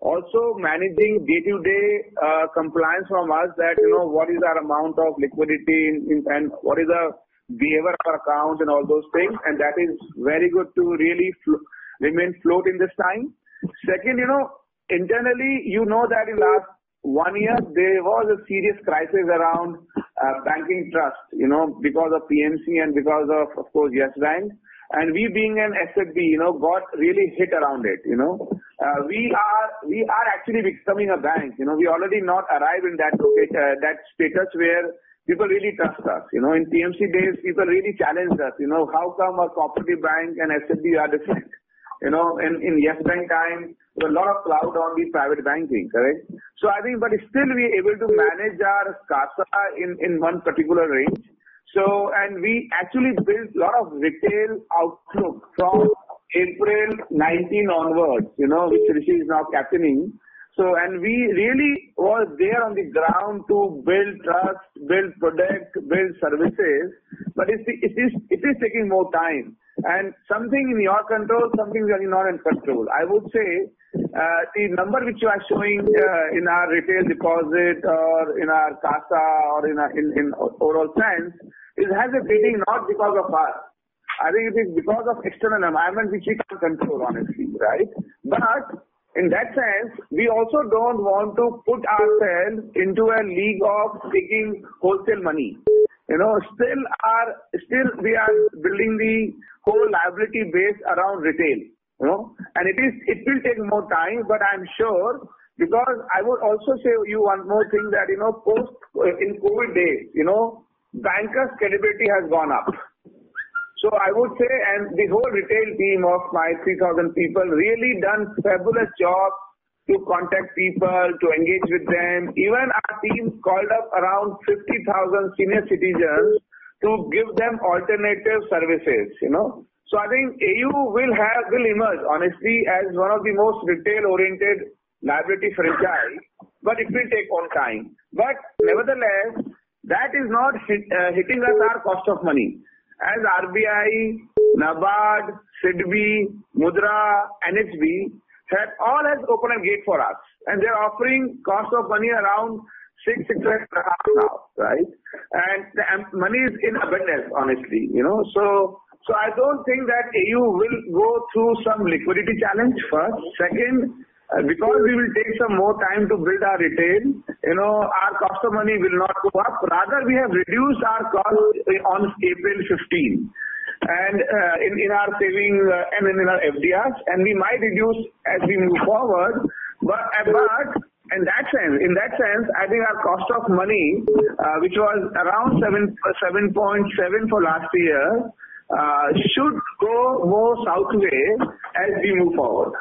Speaker 4: also managing day-to-day uh, compliance from us that, you know, what is our amount of liquidity in, in, and what is the behavior of our accounts and all those things. And that is very good to really flo- remain float in this time. Second, you know, internally, you know that in last one year, there was a serious crisis around uh, banking trust, you know, because of P M C and because of, of course, Yes Bank. And we being an S F B, you know, got really hit around it, you know. Uh, we are we are actually becoming a bank, you know. We already not arrived in that location, uh, that status where people really trust us. You know, in P M C days, people really challenged us, you know, how come a cooperative bank and S F B are different? You know, in, in Yes Bank time, there was a lot of cloud on the private banking, correct? So I think, but still we are able to manage our CASA in, in one particular range. So, and we actually built a lot of retail outlook from April nineteenth onwards, you know, which Rishi is now captaining. So, and we really was there on the ground to build trust, build product, build services. But it, it is it is taking more time. And something in your control, something that is not in control. I would say uh, the number which you are showing uh, in our retail deposit or in our CASA or in our, in, in overall sense, it has a beating not because of us. I think it is because of external environment which we can't control, honestly, right? But in that sense, we also don't want to put ourselves into a league of taking wholesale money. You know, still are still we are building the whole liability base around retail. You know, and it is it will take more time, but I'm sure, because I would also say you one more thing that, you know, post in COVID days, you know, bankers' credibility has gone up. So I would say, and the whole retail team of my three thousand people really done fabulous job to contact people, to engage with them. Even our team called up around fifty thousand senior citizens to give them alternative services, you know. So I think A U will have, will emerge, honestly, as one of the most retail-oriented liability franchise, but it will take on time. But nevertheless, that is not hit, uh, hitting us our cost of money. As R B I, NABARD, SIDBI, Mudra, N H B have all has opened a gate for us, and they're offering cost of money around six, six and a half now, right? And the money is in abundance, honestly, you know. So, so I don't think that A U will go through some liquidity challenge first. Second, Uh, because we will take some more time to build our retail, you know, our cost of money will not go up. Rather, we have reduced our cost on April fifteenth and uh, in, in our saving uh, and in our F D Rs, and we might reduce as we move forward. But, but in that sense, in that sense, I think our cost of money, uh, which was around seven seven point seven for last year, uh, should go more southway as we move forward.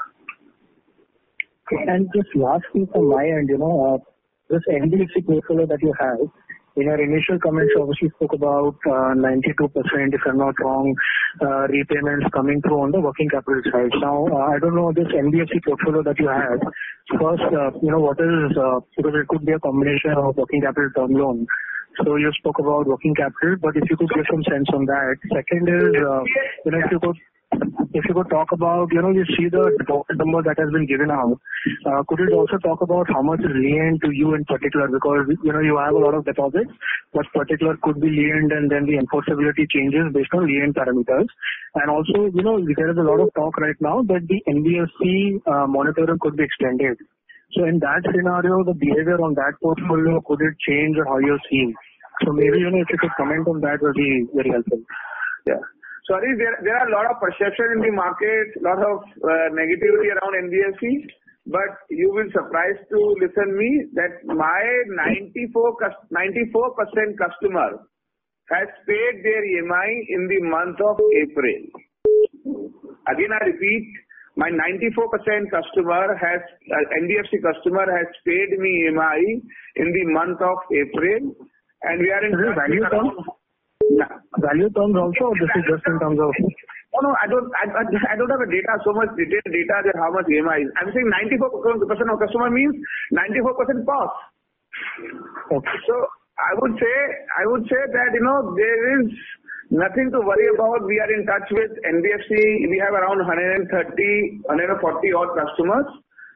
Speaker 10: And just lastly from my end, you know, uh, this N B F C portfolio that you have, in your initial comments, you obviously spoke about uh, ninety-two percent, if I'm not wrong, uh, repayments coming through on the working capital side. Now, uh, I don't know this N B F C portfolio that you have. First, uh, you know, what is, uh, because it could be a combination of working capital term loan. So you spoke about working capital, but if you could give some sense on that. Second is, uh, you know, if you could If you could talk about, you know, you see the deposit number that has been given out. Uh, could you also talk about how much is lent to you in particular? Because, you know, you have a lot of deposits, but particular could be lent and then the enforceability changes based on lent parameters. And also, you know, there is a lot of talk right now that the N B F C uh, moratorium could be extended. So in that scenario, the behavior on that portfolio, could it change or how you're seeing? So maybe, you know, if you could comment on that would be very helpful.
Speaker 4: Yeah. Sorry, there, there are a lot of perception in the market, a lot of uh, negativity around N B F C, but you will surprise to listen me that my ninety-four percent customer has paid their E M I in the month of April. Again, I repeat, my ninety-four percent customer has, uh, N B F C customer has paid me E M I in the month of April, and we are in
Speaker 10: value terms.
Speaker 4: Yeah.
Speaker 10: Value terms also, or this is just in terms of?
Speaker 4: Oh no, I don't. I, I don't have a data so much detailed data that how much E M I is. I'm saying ninety-four percent of customer means ninety-four percent cost.
Speaker 10: Okay.
Speaker 4: So I would say I would say that, you know, there is nothing to worry about. We are in touch with N B F C. We have around one hundred thirty, one hundred forty odd customers.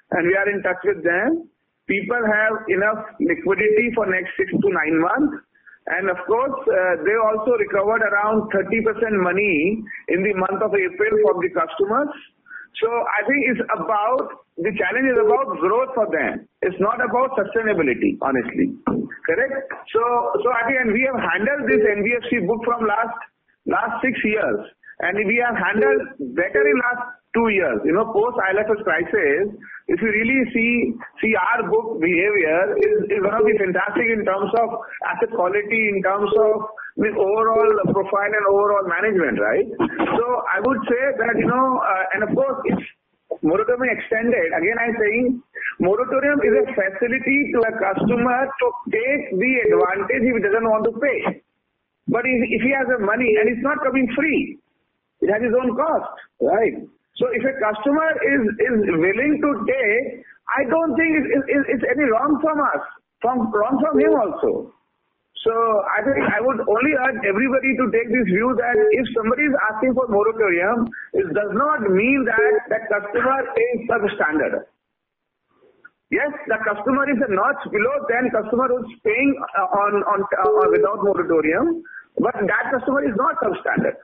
Speaker 4: and we are in touch with them. People have enough liquidity for next six to nine months. And of course, uh, they also recovered around thirty percent money in the month of April from the customers. So I think it's about, the challenge is about growth for them. It's not about sustainability, honestly. Correct? So, so I think, and we have handled this N B F C book from last, last six years. And we have handled better in last two years. You know, post I L F S crisis, if you really see see our book behavior is, is one of the fantastic in terms of asset quality, in terms of the overall profile and overall management, right? So I would say that, you know, uh, and of course, if moratorium extended, again I'm saying, moratorium is a facility to a customer to take the advantage if he doesn't want to pay. But if, if he has the money and it's not coming free, it has its own cost, right? So if a customer is, is willing to take, I don't think it, it, it, it's any wrong from us, from wrong from him also. So I think I would only urge everybody to take this view that if somebody is asking for moratorium, it does not mean that that customer is substandard. Yes, the customer is a notch below then customer who's paying on, on, on without moratorium, but that customer is not substandard.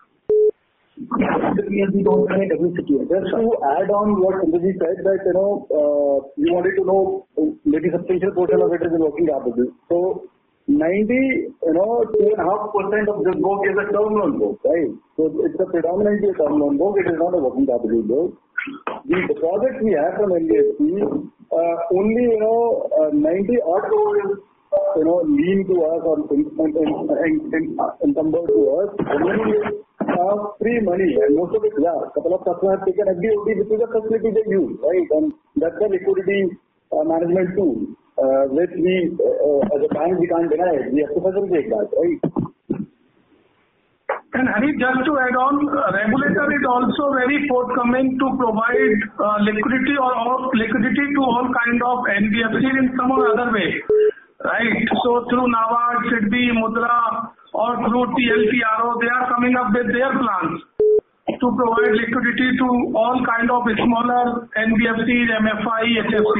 Speaker 6: We don't have any Just to add on what Sanjay said, that you know, uh, you wanted to know maybe substantial portion of it is in working capital. So ninety, you know, two and a half percent of this book is a term loan book, right? So it's a predominantly a term loan book. It is not a working capital book. The deposits we have from N B F C, uh, only you know uh, ninety odd crores, you know, lean to us or encumbered to us. Only Uh, free money, and most of it, yeah, a couple of customers have taken F D O D, which is a facility they use, right? And that's a liquidity uh, management tool, uh, which we, uh, as a bank, we can't deny it. We have to facilitate that, right?
Speaker 12: And Hari, just to add on, uh, regulator is also very forthcoming to provide uh, liquidity or, or liquidity to all kind of N B F Cs in some or other way, right? So through NABARD, S I D B I, Mudra, or through T L T R O, they are coming up with their plans to provide liquidity to all kind of smaller N B F Cs, M F I, H F C.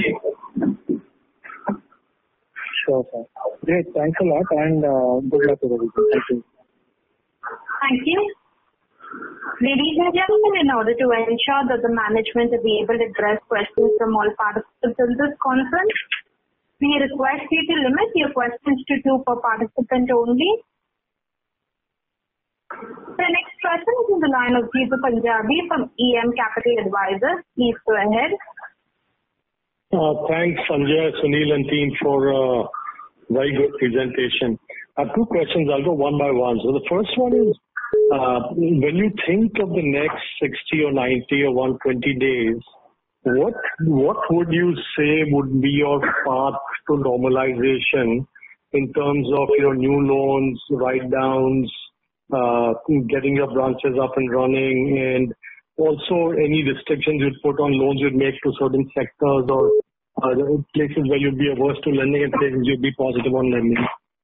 Speaker 10: Sure, sir. Great. Thanks a lot, and uh, good luck with everything. Thank you.
Speaker 2: Thank you. Ladies and gentlemen, in order to ensure that the management will be able to address questions from all participants in this conference, we request you to limit your questions to two per participant only. The next question is in the line of Jeetu Punjabi from E M Capital Advisors. Please go ahead.
Speaker 13: Uh, thanks, Sanjay, Sunil, and team for a uh, very good presentation. I have two questions. I'll go one by one. So the first one is, uh, when you think of the next sixty or ninety or one hundred twenty days, what what would you say would be your path to normalization in terms of your new loans, write-downs, Uh, getting your branches up and running, and also any restrictions you'd put on loans you'd make to certain sectors or uh, places where you'd be averse to lending and places you'd be positive on lending?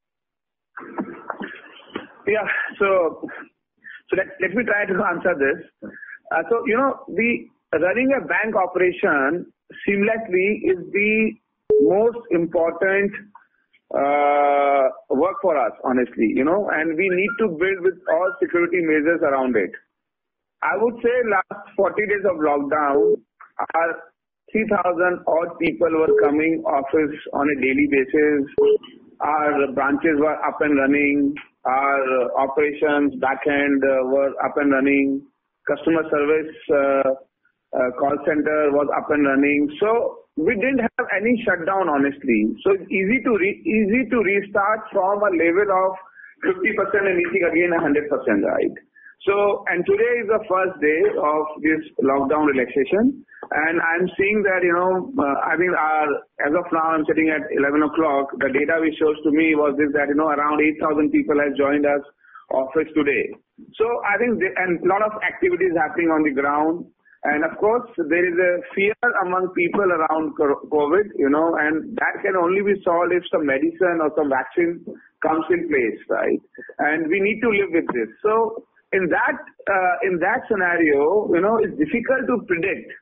Speaker 4: Yeah, so so let, let me try to answer this. Uh, so, you know, the running a bank operation seamlessly is the most important uh work for us, honestly, you know, and we need to build with all security measures around it. I would say last forty days of lockdown, our three thousand odd people were coming office on a daily basis. Our branches were up and running. Our operations back end uh, were up and running. Customer service uh, uh, call center was up and running. So we didn't have any shutdown, honestly. So it's easy to re- easy to restart from a level of fifty percent and reaching again one hundred percent, right? So, and today is the first day of this lockdown relaxation, and I'm seeing that, you know, uh, I think our, as of now, I'm sitting at eleven o'clock. The data which shows to me was this, that, you know, around eight thousand people have joined us office today. So I think, the, and a lot of activities happening on the ground. And of course, there is a fear among people around COVID, you know, and that can only be solved if some medicine or some vaccine comes in place, right? And we need to live with this. So in that uh, in that scenario, you know, it's difficult to predict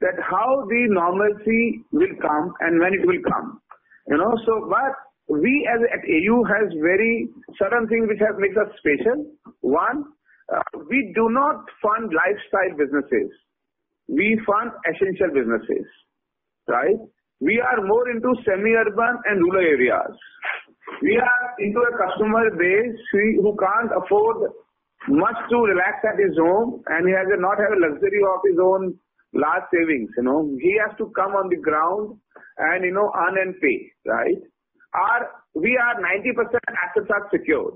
Speaker 4: that how the normalcy will come and when it will come. You know, so but we as at A U has very certain things which have makes us special. One, uh, we do not fund lifestyle businesses. We fund essential businesses, right? We are more into semi-urban and rural areas. We are into a customer base who can't afford much to relax at his home, and he has a, not have a luxury of his own large savings. You know, he has to come on the ground and you know earn and pay, right? Our we are ninety percent assets are secured.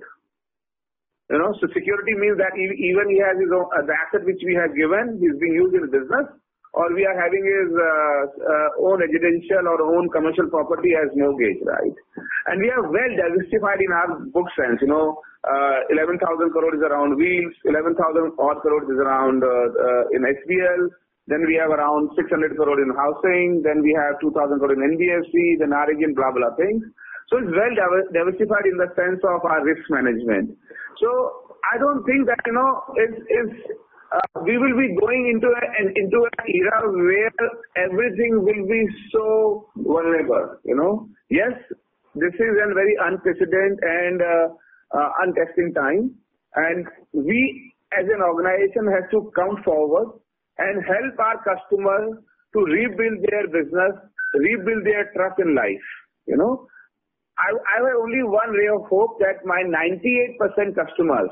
Speaker 4: You know, so security means that even he has his own, uh, the asset which we have given, he's being used in business, or we are having his uh, uh, own residential or own commercial property as mortgage, right? And we are well diversified in our book sense. You know, uh, eleven thousand crore is around wheels, eleven thousand odd crore is around uh, uh, in S B L. Then we have around six hundred crore in housing. Then we have two thousand crore in N B F C, then R A G and blah blah things. So it's well diversified in the sense of our risk management. So I don't think that, you know, it's, it's, uh, we will be going into a, an, into an era where everything will be so vulnerable, you know. Yes, this is a very unprecedented and uh, uh, untesting time. And we as an organization have to come forward and help our customers to rebuild their business, rebuild their trust in life, you know. I, I have only one ray of hope that my ninety-eight percent customers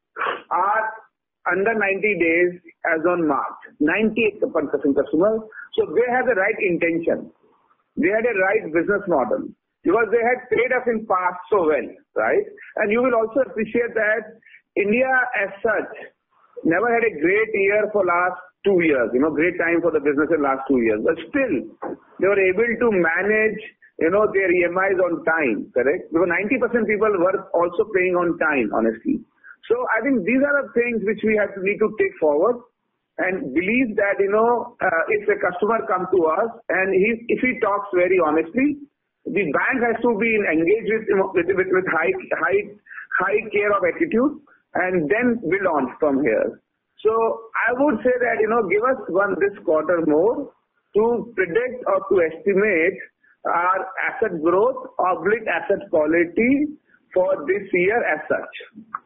Speaker 4: are under ninety days as on March. ninety-eight percent customers. So they have the right intention. They had a right business model because they had paid us in past so well, right? And you will also appreciate that India as such never had a great year for last two years, you know, great time for the business in last two years. But still, they were able to manage you know, their E M Is on time, correct? Because ninety percent people were also paying on time, honestly. So I think these are the things which we have to need to take forward and believe that, you know, uh, if a customer comes to us and he, if he talks very honestly, the bank has to be engaged with, with, with high, high, high care of attitude and then build on from here. So I would say that, you know, give us one this quarter more to predict or to estimate our asset growth, oblique asset quality for this year as such.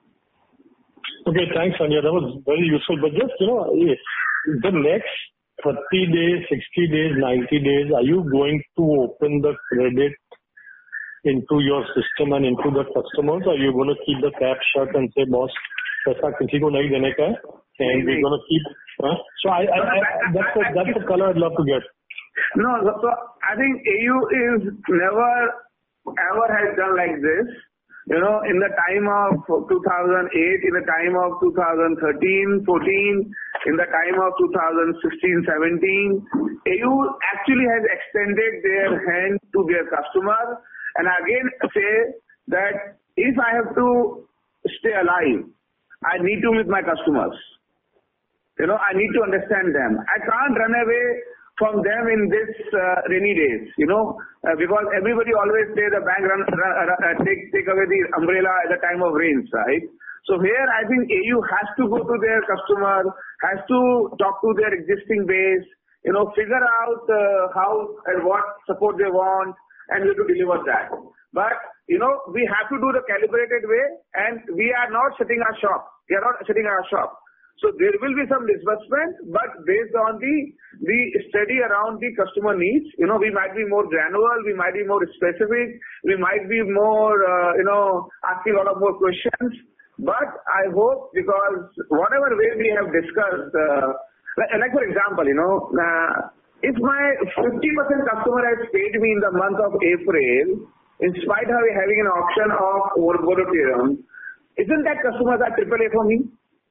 Speaker 13: Okay, thanks, Sanjay. That was very useful. But just, you know, the next thirty days, sixty days, ninety days, are you going to open the credit into your system and into the customers, or are you going to keep the cap shut and say, boss, paisa kisi ko nahi dene ka hai, and we're going to keep... Huh? So I, I, I, that's, a, that's the color I'd love to get.
Speaker 4: No, so I think A U is never ever has done like this. You know, in the time of two thousand eight, in the time of two thousand thirteen, fourteen, in the time of two thousand sixteen, seventeen, A U actually has extended their hand to their customer and again say that if I have to stay alive, I need to meet my customers. You know, I need to understand them. I can't run away from them in this uh, rainy days, you know, uh, because everybody always say the bank run, run uh, take take away the umbrella at the time of rains, right? So here I think A U has to go to their customer, has to talk to their existing base, you know, figure out uh, how and what support they want, and we have to deliver that. But you know, we have to do the calibrated way, and we are not setting our shop. We are not setting our shop. So there will be some disbursement, but based on the the study around the customer needs, you know, we might be more granular, we might be more specific, we might be more, uh, you know, asking a lot of more questions. But I hope, because whatever way we have discussed, uh, like, like for example, you know, uh, if my fifty percent customer has paid me in the month of April, in spite of having an option of moratorium, isn't that customer that triple A for me?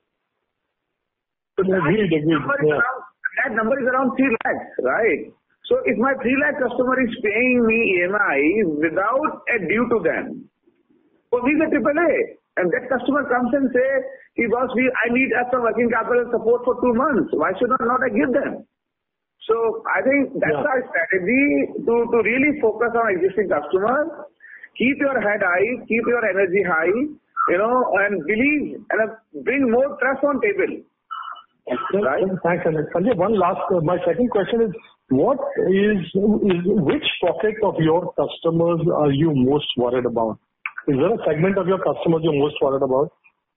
Speaker 4: So that, agreed, agreed. Number yeah. around, that number is around three lakhs, right? So if my three lakh customer is paying me E M I without a due to them, so he's a triple A. And that customer comes and say, hey boss, we, I need some working capital support for two months. Why should I not I give them? So I think that's yeah. our strategy to, to really focus on existing customers. Keep your head high, keep your energy high, you know, and believe and bring more trust on table.
Speaker 13: Right? Thanks, Sanjay. One last, uh, my second question is, what is, is, which pocket of your customers are you most worried about? Is there a segment of your customers you're most worried about?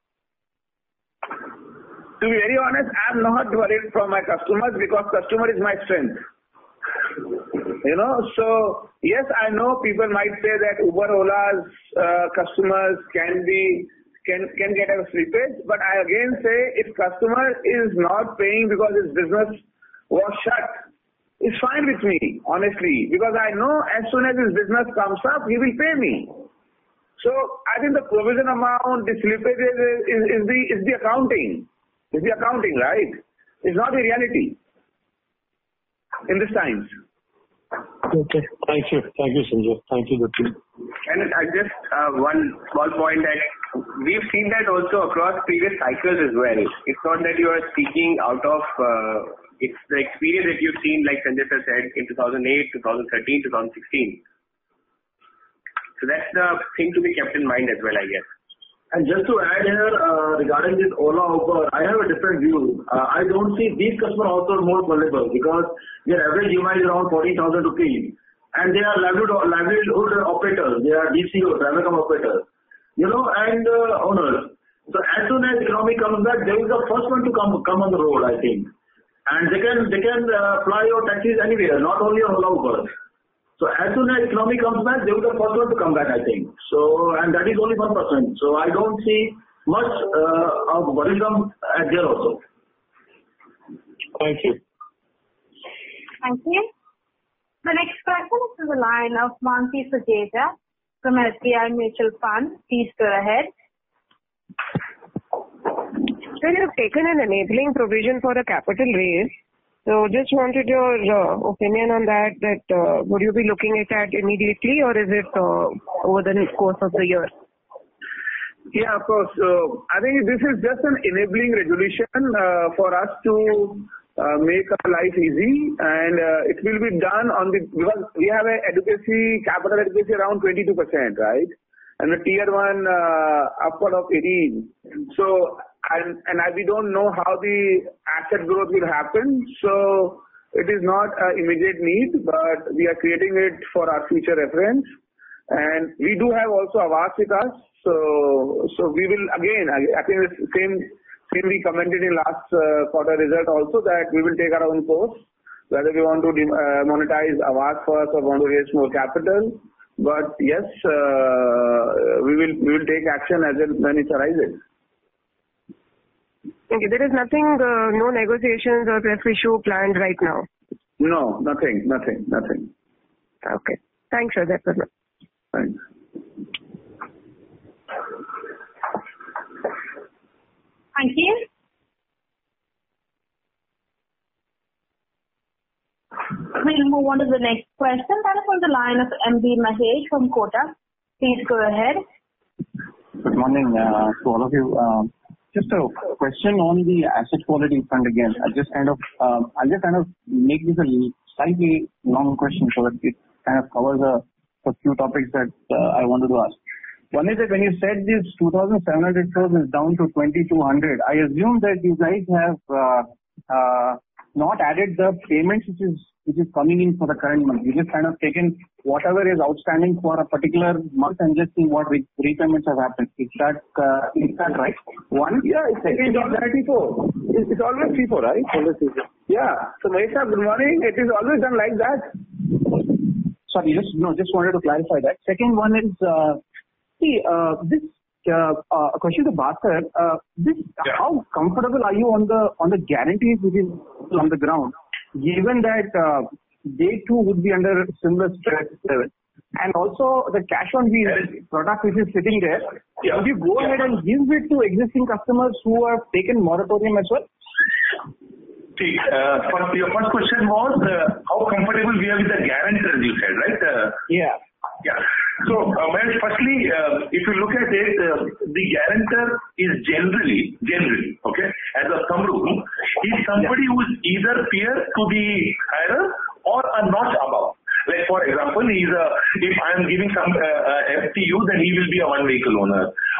Speaker 4: To be very honest, I'm not worried from my customers because customer is my strength. You know, so yes, I know people might say that Uber, Ola's uh, customers can be can can get a slippage, but I again say if customer is not paying because his business was shut, it's fine with me, honestly, because I know as soon as his business comes up, he will pay me. So I think the provision amount, the slippage is, is, is the is the accounting. It's the accounting, right? It's not the reality in these times.
Speaker 13: Okay. Thank you. Thank you, Sanjay. Thank you, the team.
Speaker 1: And I just uh, one small point that we've seen that also across previous cycles as well. It's not that you are speaking out of, uh, it's the experience that you've seen, like Sanjay sir said, in two thousand eight, two thousand thirteen, two thousand sixteen. So that's the thing to be kept in mind as well, I guess.
Speaker 14: And just to add here, uh, regarding this Ola, Uber, I have a different view. Uh, I don't see these customers also more vulnerable because their average E M I is around forty thousand rupees. And they are livelihood, livelihood operators. They are D C O, driver cum operators. You know, and uh, owners. So as soon as economy comes back, they will be the first one to come come on the road, I think. And they can they can uh, fly your taxis anywhere, not only on Ola, Uber. So as soon as economy comes back, they will be the first one to come back, I think. So, and that is only one percent. So I don't see much uh, of worrisome at there also.
Speaker 13: Thank you.
Speaker 2: Thank you. The next question is from the line of Mansi Sujeja from S B I Mutual Fund. Please go ahead.
Speaker 15: So you have taken an enabling provision for a capital raise. So just wanted your uh, opinion on that, that uh, would you be looking at that immediately or is it uh, over the course of the year?
Speaker 4: Yeah, of course. Uh, I think this is just an enabling resolution uh, for us to uh, make our life easy, and uh, it will be done on the, because we have a adequacy, capital adequacy around twenty-two percent, right? And the tier one uh, upward of eighteen. So, and, and I, we don't know how the asset growth will happen. So it is not an immediate need, but we are creating it for our future reference. And we do have also Aavas with us. So, so we will again, I, I think the same, same we commented in last uh, quarter result also that we will take our own course, whether we want to uh, monetize Aavas first or want to raise more capital. But yes, uh, we will we will take action as it, when it arises.
Speaker 15: Okay, there is nothing, uh, no negotiations or press issue planned right now?
Speaker 4: No, nothing, nothing, nothing.
Speaker 15: Okay. Thanks, sir. That was it.
Speaker 4: Thanks.
Speaker 2: Thank you. We'll move on to the next question. That is on the line of M B Mahesh from Kotak. Please go ahead.
Speaker 16: Good morning uh, to all of you. Uh, just a question on the asset quality front again. I just kind of, um, I'll just kind of make this a slightly long question so that it kind of covers a, a few topics that uh, I wanted to ask. One is that when you said this two thousand seven hundred crores is down to twenty-two hundred, I assume that you guys have uh, uh, not added the payments which is which is coming in for the current month. You just kind of taken whatever is outstanding for a particular month and just see what re- repayments have happened. Is that uh, is that right? One.
Speaker 4: Yeah, it's second of ninety-four. It's, it's always T four, right? Always T four. Yeah. So Mahesh, good morning. It is always done like that.
Speaker 16: Sorry, just no, just wanted to clarify that. Second one is uh, see uh, this. Uh, uh, a question to Bhaskar. Uh, this, yeah. How comfortable are you on the on the guarantees which is on the ground, given that uh, they too would be under similar stress level, and also the cash on wheels product which is sitting there? Yeah. Would you go yeah. ahead and give it to existing customers who have taken moratorium as well?
Speaker 8: See, uh, first, your first question was uh, how comfortable we are with the guarantors, you said, right? Uh,
Speaker 16: yeah.
Speaker 8: Yeah. So, uh, Mahesh, firstly, uh, if you look at it, uh, the guarantor is generally, generally, okay, as a thumb rule, is somebody who is either peer to the hirer or a notch above. Like, for example, he's a, if I am giving some uh, uh, F T U, then he will be a one vehicle owner.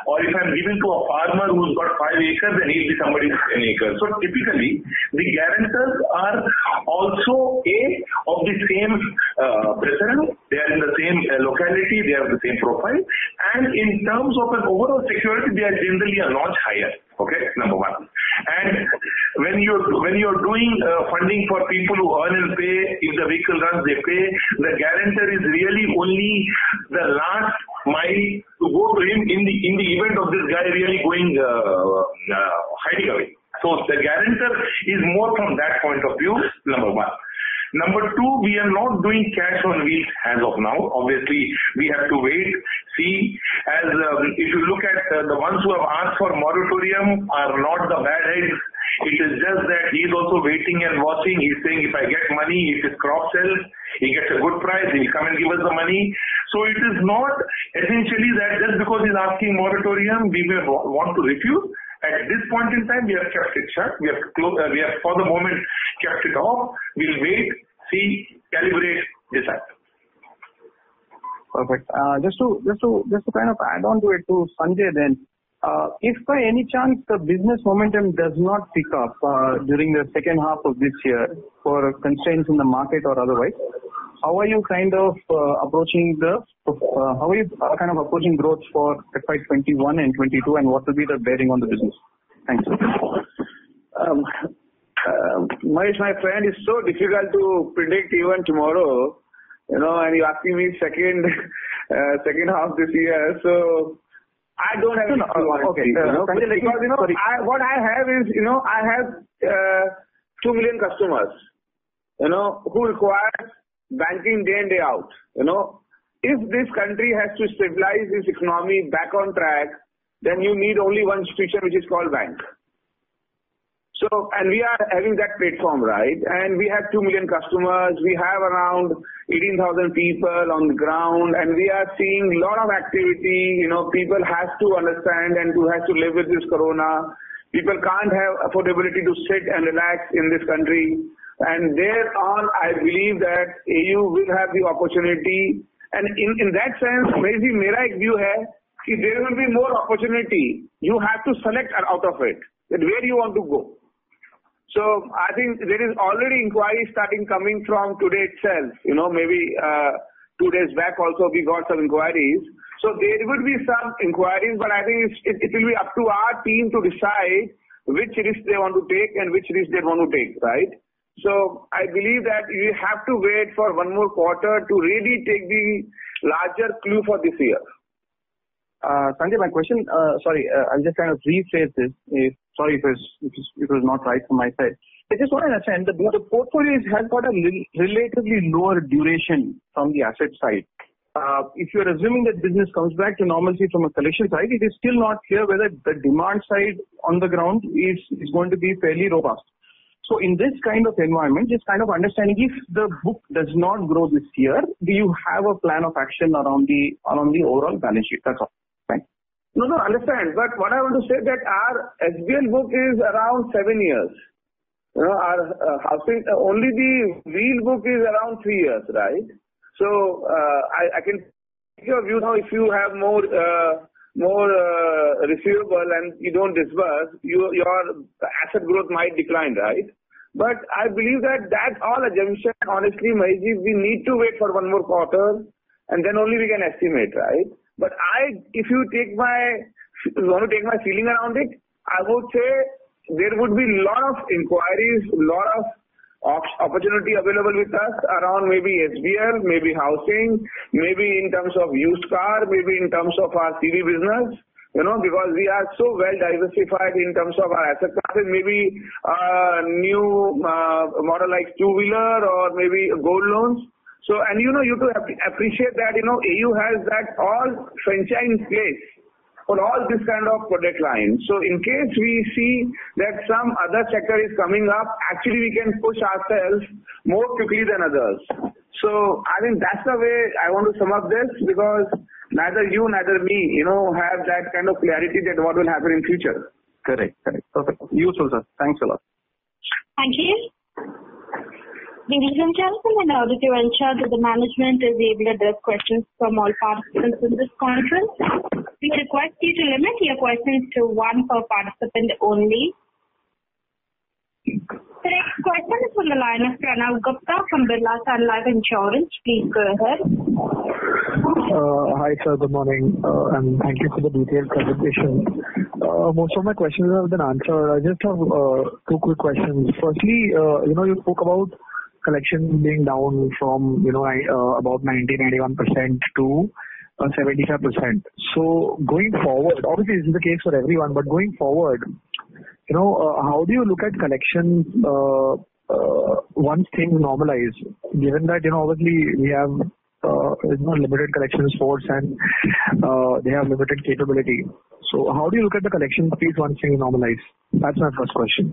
Speaker 8: or if I'm giving to a farmer who's got five acres, then he'll be somebody's ten acres. So typically, the guarantors are also a of the same uh, precedent. They are in the same uh, locality, they have the same profile, and in terms of an overall security, they are generally a notch higher. Okay, number one. And when you're when you're doing uh, funding for people who earn and pay, if the vehicle runs, they pay. The guarantor is really only the last mile to go to him in the in the event of this guy really going uh, uh, hiding away. So the guarantor is more from that point of view. Number one. Number two, we are not doing cash on wheels as of now. Obviously, we have to wait, see. As um, if you look at uh, the ones who have asked for moratorium are not the bad eggs. It is just that he is also waiting and watching. He's saying, if I get money, if his crop sells, he gets a good price, he will come and give us the money. So it is not essentially that just because he's asking moratorium, we may want to refuse. At this point in time, we have kept it shut. We have, clo- uh, we have for the moment kept it off. We'll wait, see, calibrate, decide.
Speaker 16: Perfect. Uh, just to just to just to kind of add on to it to Sanjay, then, uh, if by any chance the business momentum does not pick up uh, during the second half of this year for constraints in the market or otherwise, how are you kind of uh, approaching the uh, how are you uh, kind of approaching growth for F Y twenty-one and twenty-two, and what will be the bearing on the business? Thanks.
Speaker 4: Um, uh, Mahesh, my friend, it's so difficult to predict even tomorrow, you know, and you're asking me second uh, second half this year, so I don't have
Speaker 16: no, no, okay.
Speaker 4: you know,
Speaker 16: uh,
Speaker 4: because you know I, what I have is you know I have uh, two million customers, you know, who require banking day in day out. You know, if this country has to stabilize its economy back on track, then you need only one institution, which is called bank. So, and we are having that platform, right? And we have two million customers. We have around eighteen thousand people on the ground, and we are seeing a lot of activity. You know, people have to understand and to have to live with this corona. People can't have affordability to sit and relax in this country. And thereon, I believe that A U will have the opportunity. And in, in that sense, maybe मेरा एक view है कि there will be more opportunity. You have to select out of it that where you want to go. So I think there is already inquiry starting coming from today itself. You know, maybe uh, two days back also we got some inquiries. So there would be some inquiries, but I think it's, it, it will be up to our team to decide which risk they want to take and which risk they want to take, right? So I believe that you have to wait for one more quarter to really take the larger clue for this year.
Speaker 16: Uh, Sanjay, my question, uh, sorry, uh, I'll just kind of rephrase this. If, sorry if, it's, if it's, it was not right from my side. I just want to understand, the, the portfolio has got a li- relatively lower duration from the asset side. Uh, if you're assuming that business comes back to normalcy from a collection side, it is still not clear whether the demand side on the ground is, is going to be fairly robust. So in this kind of environment, just kind of understanding if the book does not grow this year, do you have a plan of action around the around the overall balance sheet? That's all. Thanks.
Speaker 4: No, no, understand. But what I want to say that our S B L book is around seven years. You know, our uh, housing, uh, only the wheel book is around three years, right? So uh, I, I can take your view now. If you have more uh, more uh, receivable and you don't disburse, you, your asset growth might decline, right? But I believe that that all assumption, honestly, Maheshji, we need to wait for one more quarter and then only we can estimate, right? But I, if you take my, if you want to take my feeling around it, I would say there would be a lot of inquiries, a lot of opportunity available with us around maybe S B L, maybe housing, maybe in terms of used car, maybe in terms of our C V business. You know, because we are so well diversified in terms of our asset classes, maybe a new uh, model like two-wheeler or maybe gold loans. So, and you know, you to appreciate that, you know, A U has that all franchise in place for all this kind of product line. So in case we see that some other sector is coming up, actually we can push ourselves more quickly than others. So I think that's the way I want to sum up this, because neither you, neither me, you know, have that kind of clarity that what will happen in future.
Speaker 16: Correct, correct. Perfect. Useful, sir. Thanks a lot.
Speaker 2: Thank you. Ladies and gentlemen, in order to ensure that the management is able to address questions from all participants in this conference, we request you to limit your questions to one per participant only. The next question is from the line of Pranav Gupta from Birla Sun Life Insurance. Please go ahead.
Speaker 10: Uh, hi, sir. Good morning, uh, and thank you for the detailed presentation. Uh, most of my questions have been answered. I just have uh, two quick questions. Firstly, uh, you know, you spoke about collections being down from, you know, uh, about ninety to ninety-one percent to uh, seventy-five percent. So going forward, obviously this is the case for everyone, but going forward, you know, uh, how do you look at collections uh, uh, once things normalize? Given that, you know, obviously we have uh, you know, limited collections force and uh, they have limited capability. So how do you look at the collection piece once things normalize? That's my first question.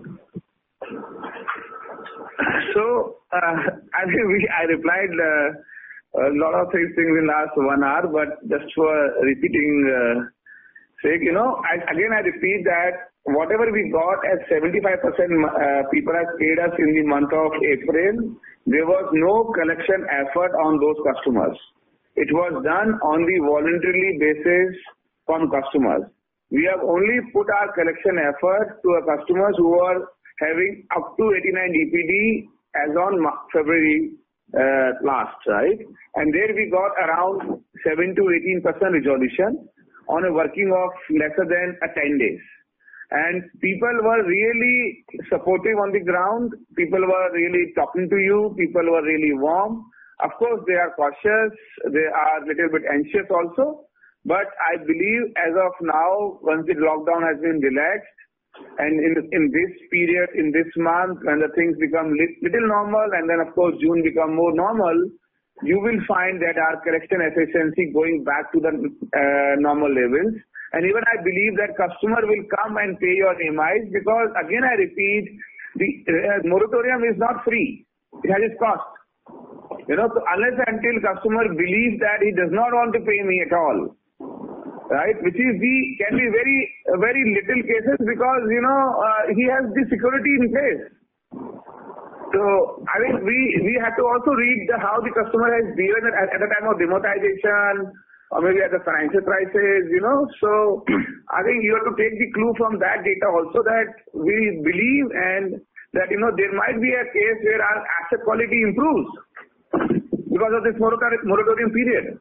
Speaker 4: So, uh, I think we, I replied uh, a lot of things in last one hour, but just for repeating uh, sake, you know, I, again I repeat that whatever we got as seventy-five percent uh, people have paid us in the month of April, there was no collection effort on those customers. It was done on the voluntarily basis from customers. We have only put our collection effort to our customers who are having up to eighty-nine D P D as on February uh, last, right? And there we got around seven to eighteen percent resolution on a working of lesser than uh, ten days. And people were really supportive on the ground. People were really talking to you. People were really warm. Of course, they are cautious. They are a little bit anxious also. But I believe as of now, once the lockdown has been relaxed, and in in this period, in this month, when the things become li- little normal, and then of course June become more normal, you will find that our collection efficiency going back to the uh, normal levels. And even I believe that customer will come and pay your E M Is, because again I repeat, the uh, moratorium is not free. It has its cost. You know, so unless until customer believes that he does not want to pay me at all, right, which is the can be very uh, very little cases, because you know uh, he has the security in place. So I think we we have to also read the, how the customer has behaved at, at the time of demonetization, or maybe at the financial crisis, you know. So I think you have to take the clue from that data also, that we believe and that you know there might be a case where our asset quality improves because of this moratorium period.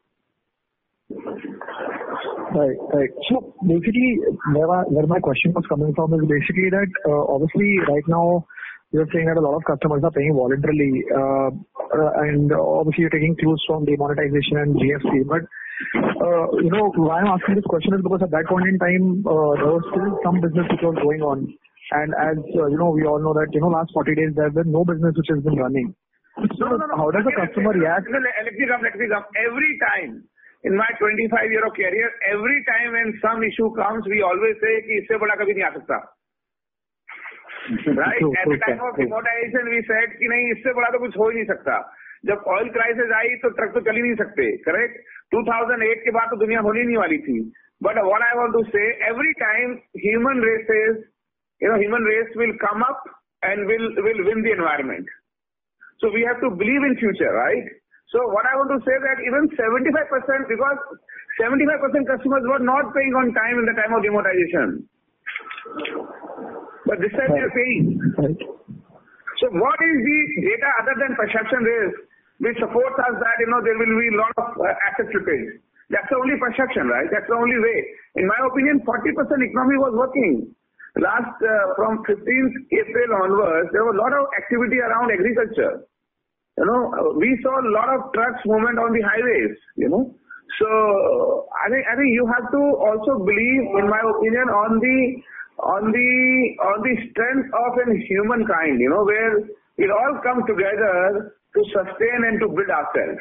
Speaker 10: Right, right. So basically, where, I, where my question was coming from is basically that uh, obviously right now you're saying that a lot of customers are paying voluntarily, uh, uh, and obviously you're taking clues from demonetization and G S T. But uh, you know, why I'm asking this question is because at that point in time uh, there was still some business which was going on, and as uh, you know, we all know that you know last forty days there has been no business which has been running. So no, no, no. How does the customer react?
Speaker 4: Let me come, let me come. Every time in my twenty-five year of career, every time when some issue comes, we always say कि इससे बड़ा कभी नहीं आ सकता. Right?
Speaker 10: True,
Speaker 4: At
Speaker 10: true,
Speaker 4: the time of
Speaker 10: true.
Speaker 4: demonetization, we said कि नहीं इससे बड़ा तो कुछ हो ही नहीं सकता. जब oil crisis आई तो ट्रक तो चल ही नहीं सकते. Correct? two thousand eight के बाद तो दुनिया होनी नहीं वाली थी. But what I want to say, every time human races, you know, human race will come up and will will win the environment. So we have to believe in future, right? So what I want to say that even seventy-five percent, because seventy-five percent customers were not paying on time in the time of demonetization. But this time they are paying.
Speaker 10: Right.
Speaker 4: So what is the data other than perception risk which supports us that, you know, there will be a lot of uh, asset slippage? That's the only perception, right? That's the only way. In my opinion, forty percent economy was working. Last, uh, from fifteenth April onwards, there was a lot of activity around agriculture. You know, we saw a lot of trucks movement on the highways, you know. So I think, I think you have to also believe, in my opinion, on the, on the, on the strength of a humankind, you know, where it all comes together to sustain and to build ourselves.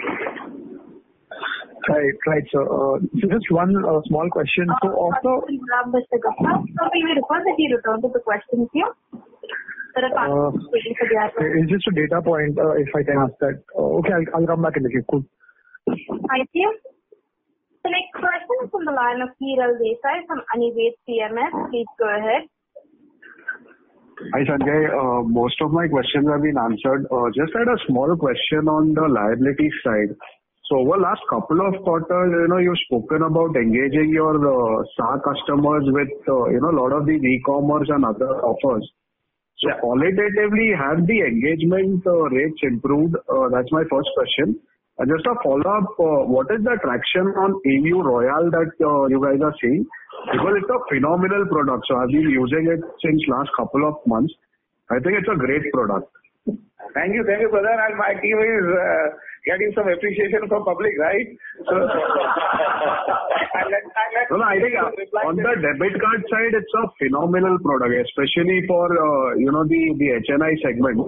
Speaker 10: Right, right. So, uh, so just one uh, small question. So also,
Speaker 2: Mister Gupta, so we will request that you return to the questions here.
Speaker 10: uh, it's just a data point, uh, if I can ask that. Uh, okay, I'll, I'll come back in the queue. Cool.
Speaker 2: Thank you. The next question is from the line of Hiral Desai from Anivet C M S. Please go ahead.
Speaker 7: Hi, Sanjay. Uh, most of my questions have been answered. Uh, just had a small question on the liability side. So over last couple of quarters, you know, you've spoken about engaging your uh, S A customers with, uh, you know, a lot of these e-commerce and other offers. So yeah. Qualitatively, have the engagement uh, rates improved? Uh, that's my first question. And just a follow-up, uh, what is the traction on A U Royale that uh, you guys are seeing? Because it's a phenomenal product. So I've been using it since last couple of months. I think it's a great product.
Speaker 4: Thank you, thank you, brother. And my team is uh, getting some appreciation from public, right? So, and let, and let
Speaker 7: no, no, I think on the debit card side, it's a phenomenal product, especially for uh, you know the the H N I segment.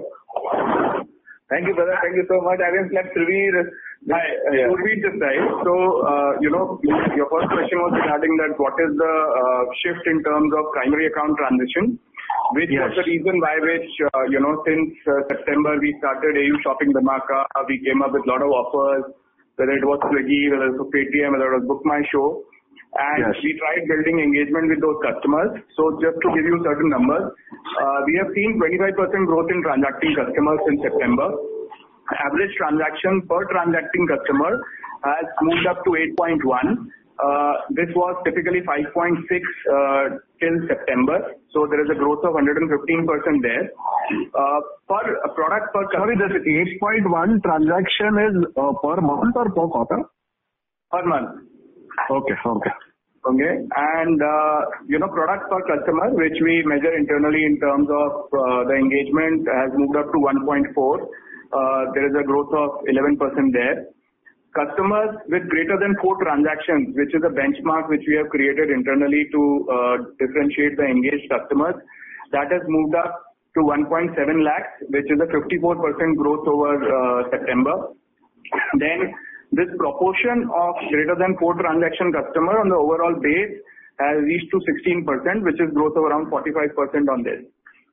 Speaker 4: Thank you, brother. Thank you so much. I didn't let Sriveer, Hi, yeah. Sriveer this time. So, uh, you know, your first question was regarding that what is the uh, shift in terms of primary account transition, which yes. was the reason why which, uh, you know, since uh, September we started A U Shopping Dhamaka. We came up with a lot of offers, whether it was Swiggy, whether it was Paytm, whether it was Book My Show. And yes. we tried building engagement with those customers. So just to give you certain numbers, uh, we have seen twenty-five percent growth in transacting customers since September. Average transaction per transacting customer has moved up to eight point one. Uh, this was typically five point six uh, till September. So there is a growth of one hundred fifteen percent there. Uh, per uh, product per
Speaker 7: customer. Sorry, this eight point one transaction is uh, per month or per quarter?
Speaker 4: Per month.
Speaker 7: Okay, okay.
Speaker 4: Okay, and uh, you know, product per customer, which we measure internally in terms of uh, the engagement, has moved up to one point four. Uh, there is a growth of eleven percent there. Customers with greater than four transactions, which is a benchmark which we have created internally to uh, differentiate the engaged customers, that has moved up to one point seven lakhs, which is a fifty-four percent growth over uh, September. Then this proportion of greater than four transaction customer on the overall base has reached to sixteen percent, which is growth of around forty-five percent on this.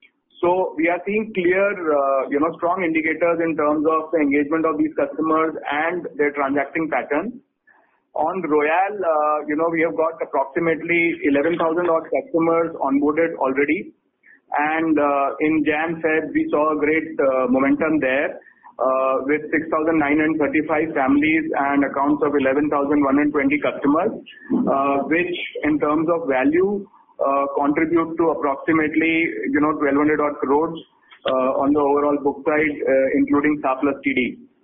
Speaker 4: So we are seeing clear, uh, you know, strong indicators in terms of the engagement of these customers and their transacting pattern. On Royale, uh, you know, we have got approximately eleven thousand odd customers onboarded already. And uh, in Jan Feb, we saw a great uh, momentum there. Uh, with six thousand nine hundred thirty-five families and accounts of eleven thousand one hundred twenty customers, uh, which in terms of value uh, contribute to approximately, you know, twelve hundred odd crores uh, on the overall book side, uh, including S A plus T D.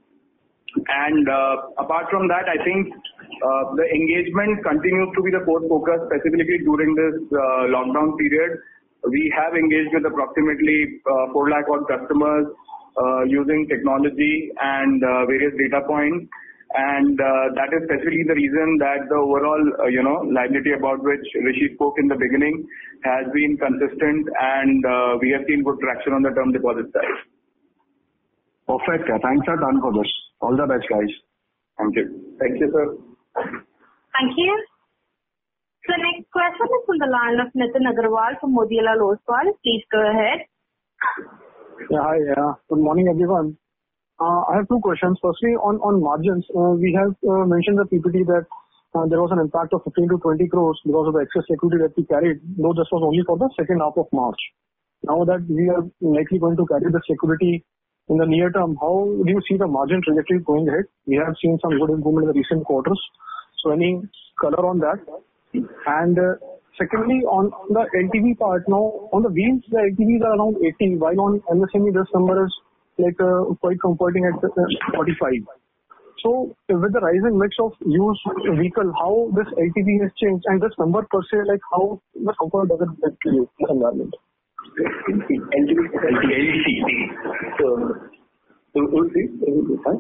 Speaker 4: And uh, apart from that, I think uh, the engagement continues to be the core focus, specifically during this uh, lockdown period. We have engaged with approximately uh, four lakh odd customers, Uh, using technology and uh, various data points, and uh, that is specifically the reason that the overall, uh, you know, liability about which Rishi spoke in the beginning has been consistent, and uh, we have seen good traction on the term deposit side.
Speaker 7: Perfect. Thanks a ton for this. All the best, guys.
Speaker 4: Thank you. Thank you, sir.
Speaker 2: Thank you. The next question is from the line of Nitin Agarwal from Motilal Oswal. Please go ahead.
Speaker 10: Yeah, hi. Uh, good morning, everyone. Uh, I have two questions. Firstly, on, on margins, uh, we have uh, mentioned in the P P T that uh, there was an impact of fifteen to twenty crores because of the excess equity that we carried, though this was only for the second half of March. Now that we are likely going to carry the security in the near term, how do you see the margin trajectory going ahead? We have seen some good improvement in the recent quarters. So any color on that? And uh, secondly, on the L T V part, now on the wheels, the L T Vs are around eighty, while on M S M E this number is like uh, quite comforting at uh, forty-five. So with the rising mix of used vehicle, how this L T V has changed, and this number per se, like how much comfort does it give to you in this environment?
Speaker 4: L T V, L T V. So, we'll see. Fine.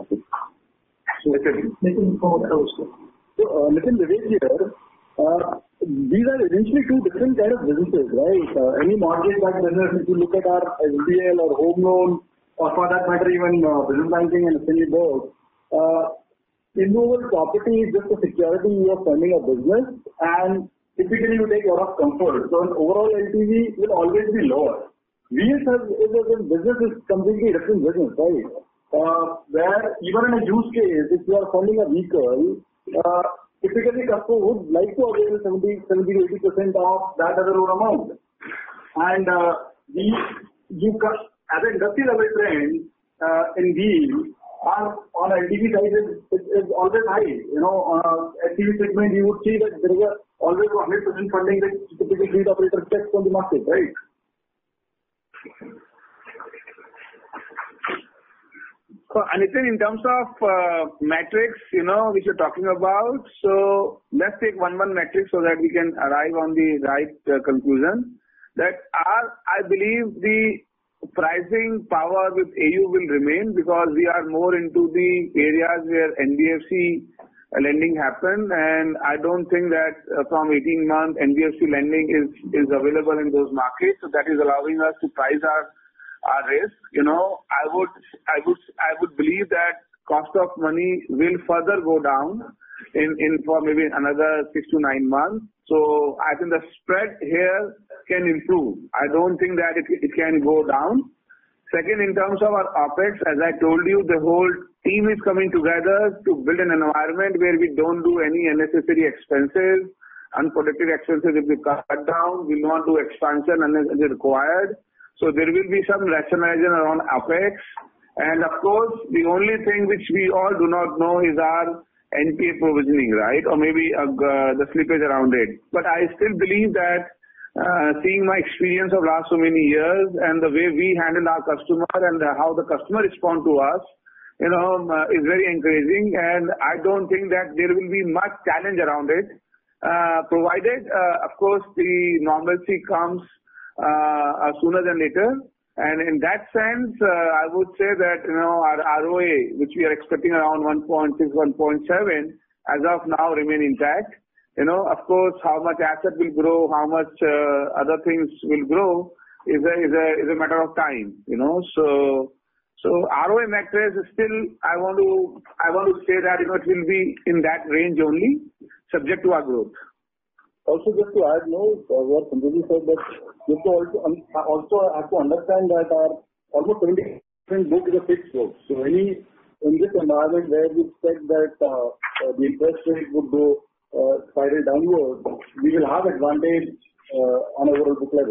Speaker 6: So, uh, Nitin Vivek here. Uh, these are essentially two different kind of businesses, right? Uh, any mortgage-backed business, if you look at our S B L or home loan, or for that matter even uh, business banking and S M E both, uh, immovable property is just a security of funding a business, and typically you take a lot of comfort. So an overall L T V will always be lower. Wheels has, is a business is completely different business, right? Uh, where even in a use case, if you are funding a vehicle, uh, typically, customer would like to avail seventy to eighty percent of that other loan amount. And uh, we, you as an industry level trend uh, in wheel, are on L T V side is, is, is always high. You know, on a L T V segment, you would see that there is a, always one hundred percent funding that typically fleet operators get from the market, right?
Speaker 4: So, Nitin, in terms of uh, metrics, you know, which you're talking about, so let's take one one metric so that we can arrive on the right uh, conclusion. That our, I believe the pricing power with A U will remain because we are more into the areas where N B F C lending happen, and I don't think that uh, from eighteen months N B F C lending is is available in those markets. So that is allowing us to price our our risk. You know, I would I would I would believe that cost of money will further go down in in for maybe another six to nine months. So I think the spread here can improve. I don't think that it, it can go down. Second, in terms of our OPEX, as I told you, the whole team is coming together to build an environment where we don't do any unnecessary expenses, unproductive expenses will be cut down, we will not do expansion unless it is required. So there will be some rationalization around OPEX. And of course, the only thing which we all do not know is our N P A provisioning, right? Or maybe uh, the slippage around it. But I still believe that uh, seeing my experience of last so many years and the way we handle our customer and the, how the customer respond to us, you know, uh, is very encouraging. And I don't think that there will be much challenge around it, uh, provided, uh, of course, the normalcy comes uh, sooner than later. And in that sense, uh, I would say that, you know, our R O A, which we are expecting around one point six, one point seven, as of now remain intact. You know, of course, how much asset will grow, how much uh, other things will grow is a, is a, is a matter of time, you know. So, so R O A metrics is still, I want to, I want to say that, you know, it will be in that range only, subject to our growth.
Speaker 6: Also, just to add, no, uh, what Sanjay said, that you have to also, um, also have to understand that our almost seventy percent book is a fixed book. So any, in this environment where we expect that uh, uh, the interest rate would go uh, spiral downward, we will have advantage uh, on overall book level.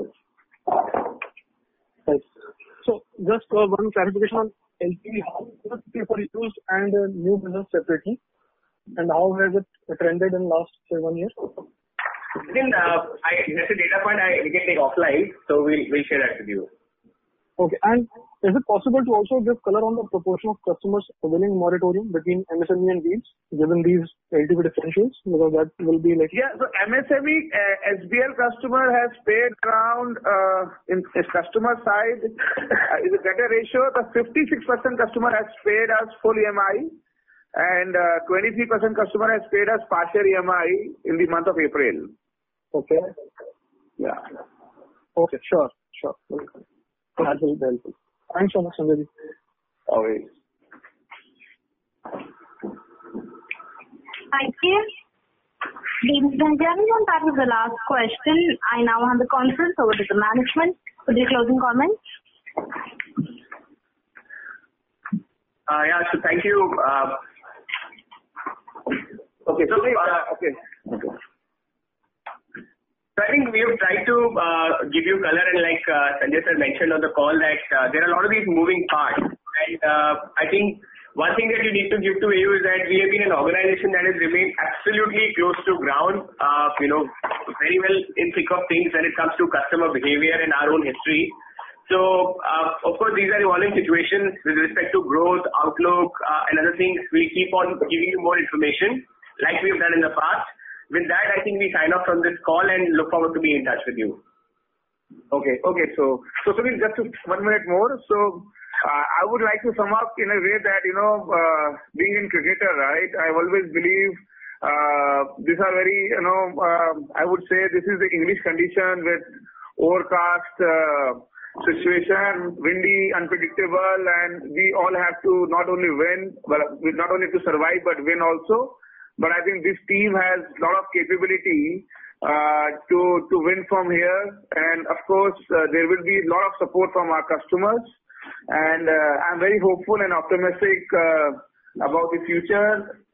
Speaker 10: Right. So just uh, one clarification on L T V, how does it pay for used and uh, new business separately? And how has it trended in last, say, one year?
Speaker 1: Then, uh, I, that's a data point I we can take offline, so we'll, we'll share that with you.
Speaker 10: Okay. And is it possible to also give color on the proportion of customers availing moratorium between M S M E and Wheels, given these L T V differentials? Because that will be like...
Speaker 4: Yeah, so M S M E, uh, S B L customer has paid around, uh, in his customer side, uh, is a better ratio. The fifty-six percent customer has paid us full E M I, and uh, twenty-three percent customer has paid us partial E M I in the month of April.
Speaker 10: Okay.
Speaker 4: Yeah.
Speaker 10: Okay, sure, sure. Okay. That will be helpful. Thanks so much, Sanjay.
Speaker 4: Always.
Speaker 2: Thank you. Ladies and gentlemen, that was the last question. I now hand the conference over to the management for their closing comments.
Speaker 1: Uh, yeah, so thank you. Uh,
Speaker 4: okay, so,
Speaker 1: uh,
Speaker 4: okay. okay.
Speaker 1: So I think we have tried to uh, give you color, and like uh, Sanjay sir mentioned on the call that uh, there are a lot of these moving parts. And uh, I think one thing that you need to give to A U is that we have been an organization that has remained absolutely close to ground, uh, you know, very well in thick of things when it comes to customer behavior and our own history. So, uh, of course, these are evolving situations with respect to growth, outlook, uh, and other things. We'll keep on giving you more information like we've done in the past. With that, I think we sign off from this call and look forward to being in touch with you.
Speaker 4: Okay, okay. So, so Sunil, just to one minute more. So, uh, I would like to sum up in a way that, you know, uh, being a cricketer, right, I always believe uh, these are very, you know, uh, I would say this is the English condition with overcast uh, situation, windy, unpredictable, and we all have to not only win, but not only to survive, but win also. But I think this team has a lot of capability uh, to to win from here, and of course uh, there will be a lot of support from our customers, and uh, I'm very hopeful and optimistic uh, about the future.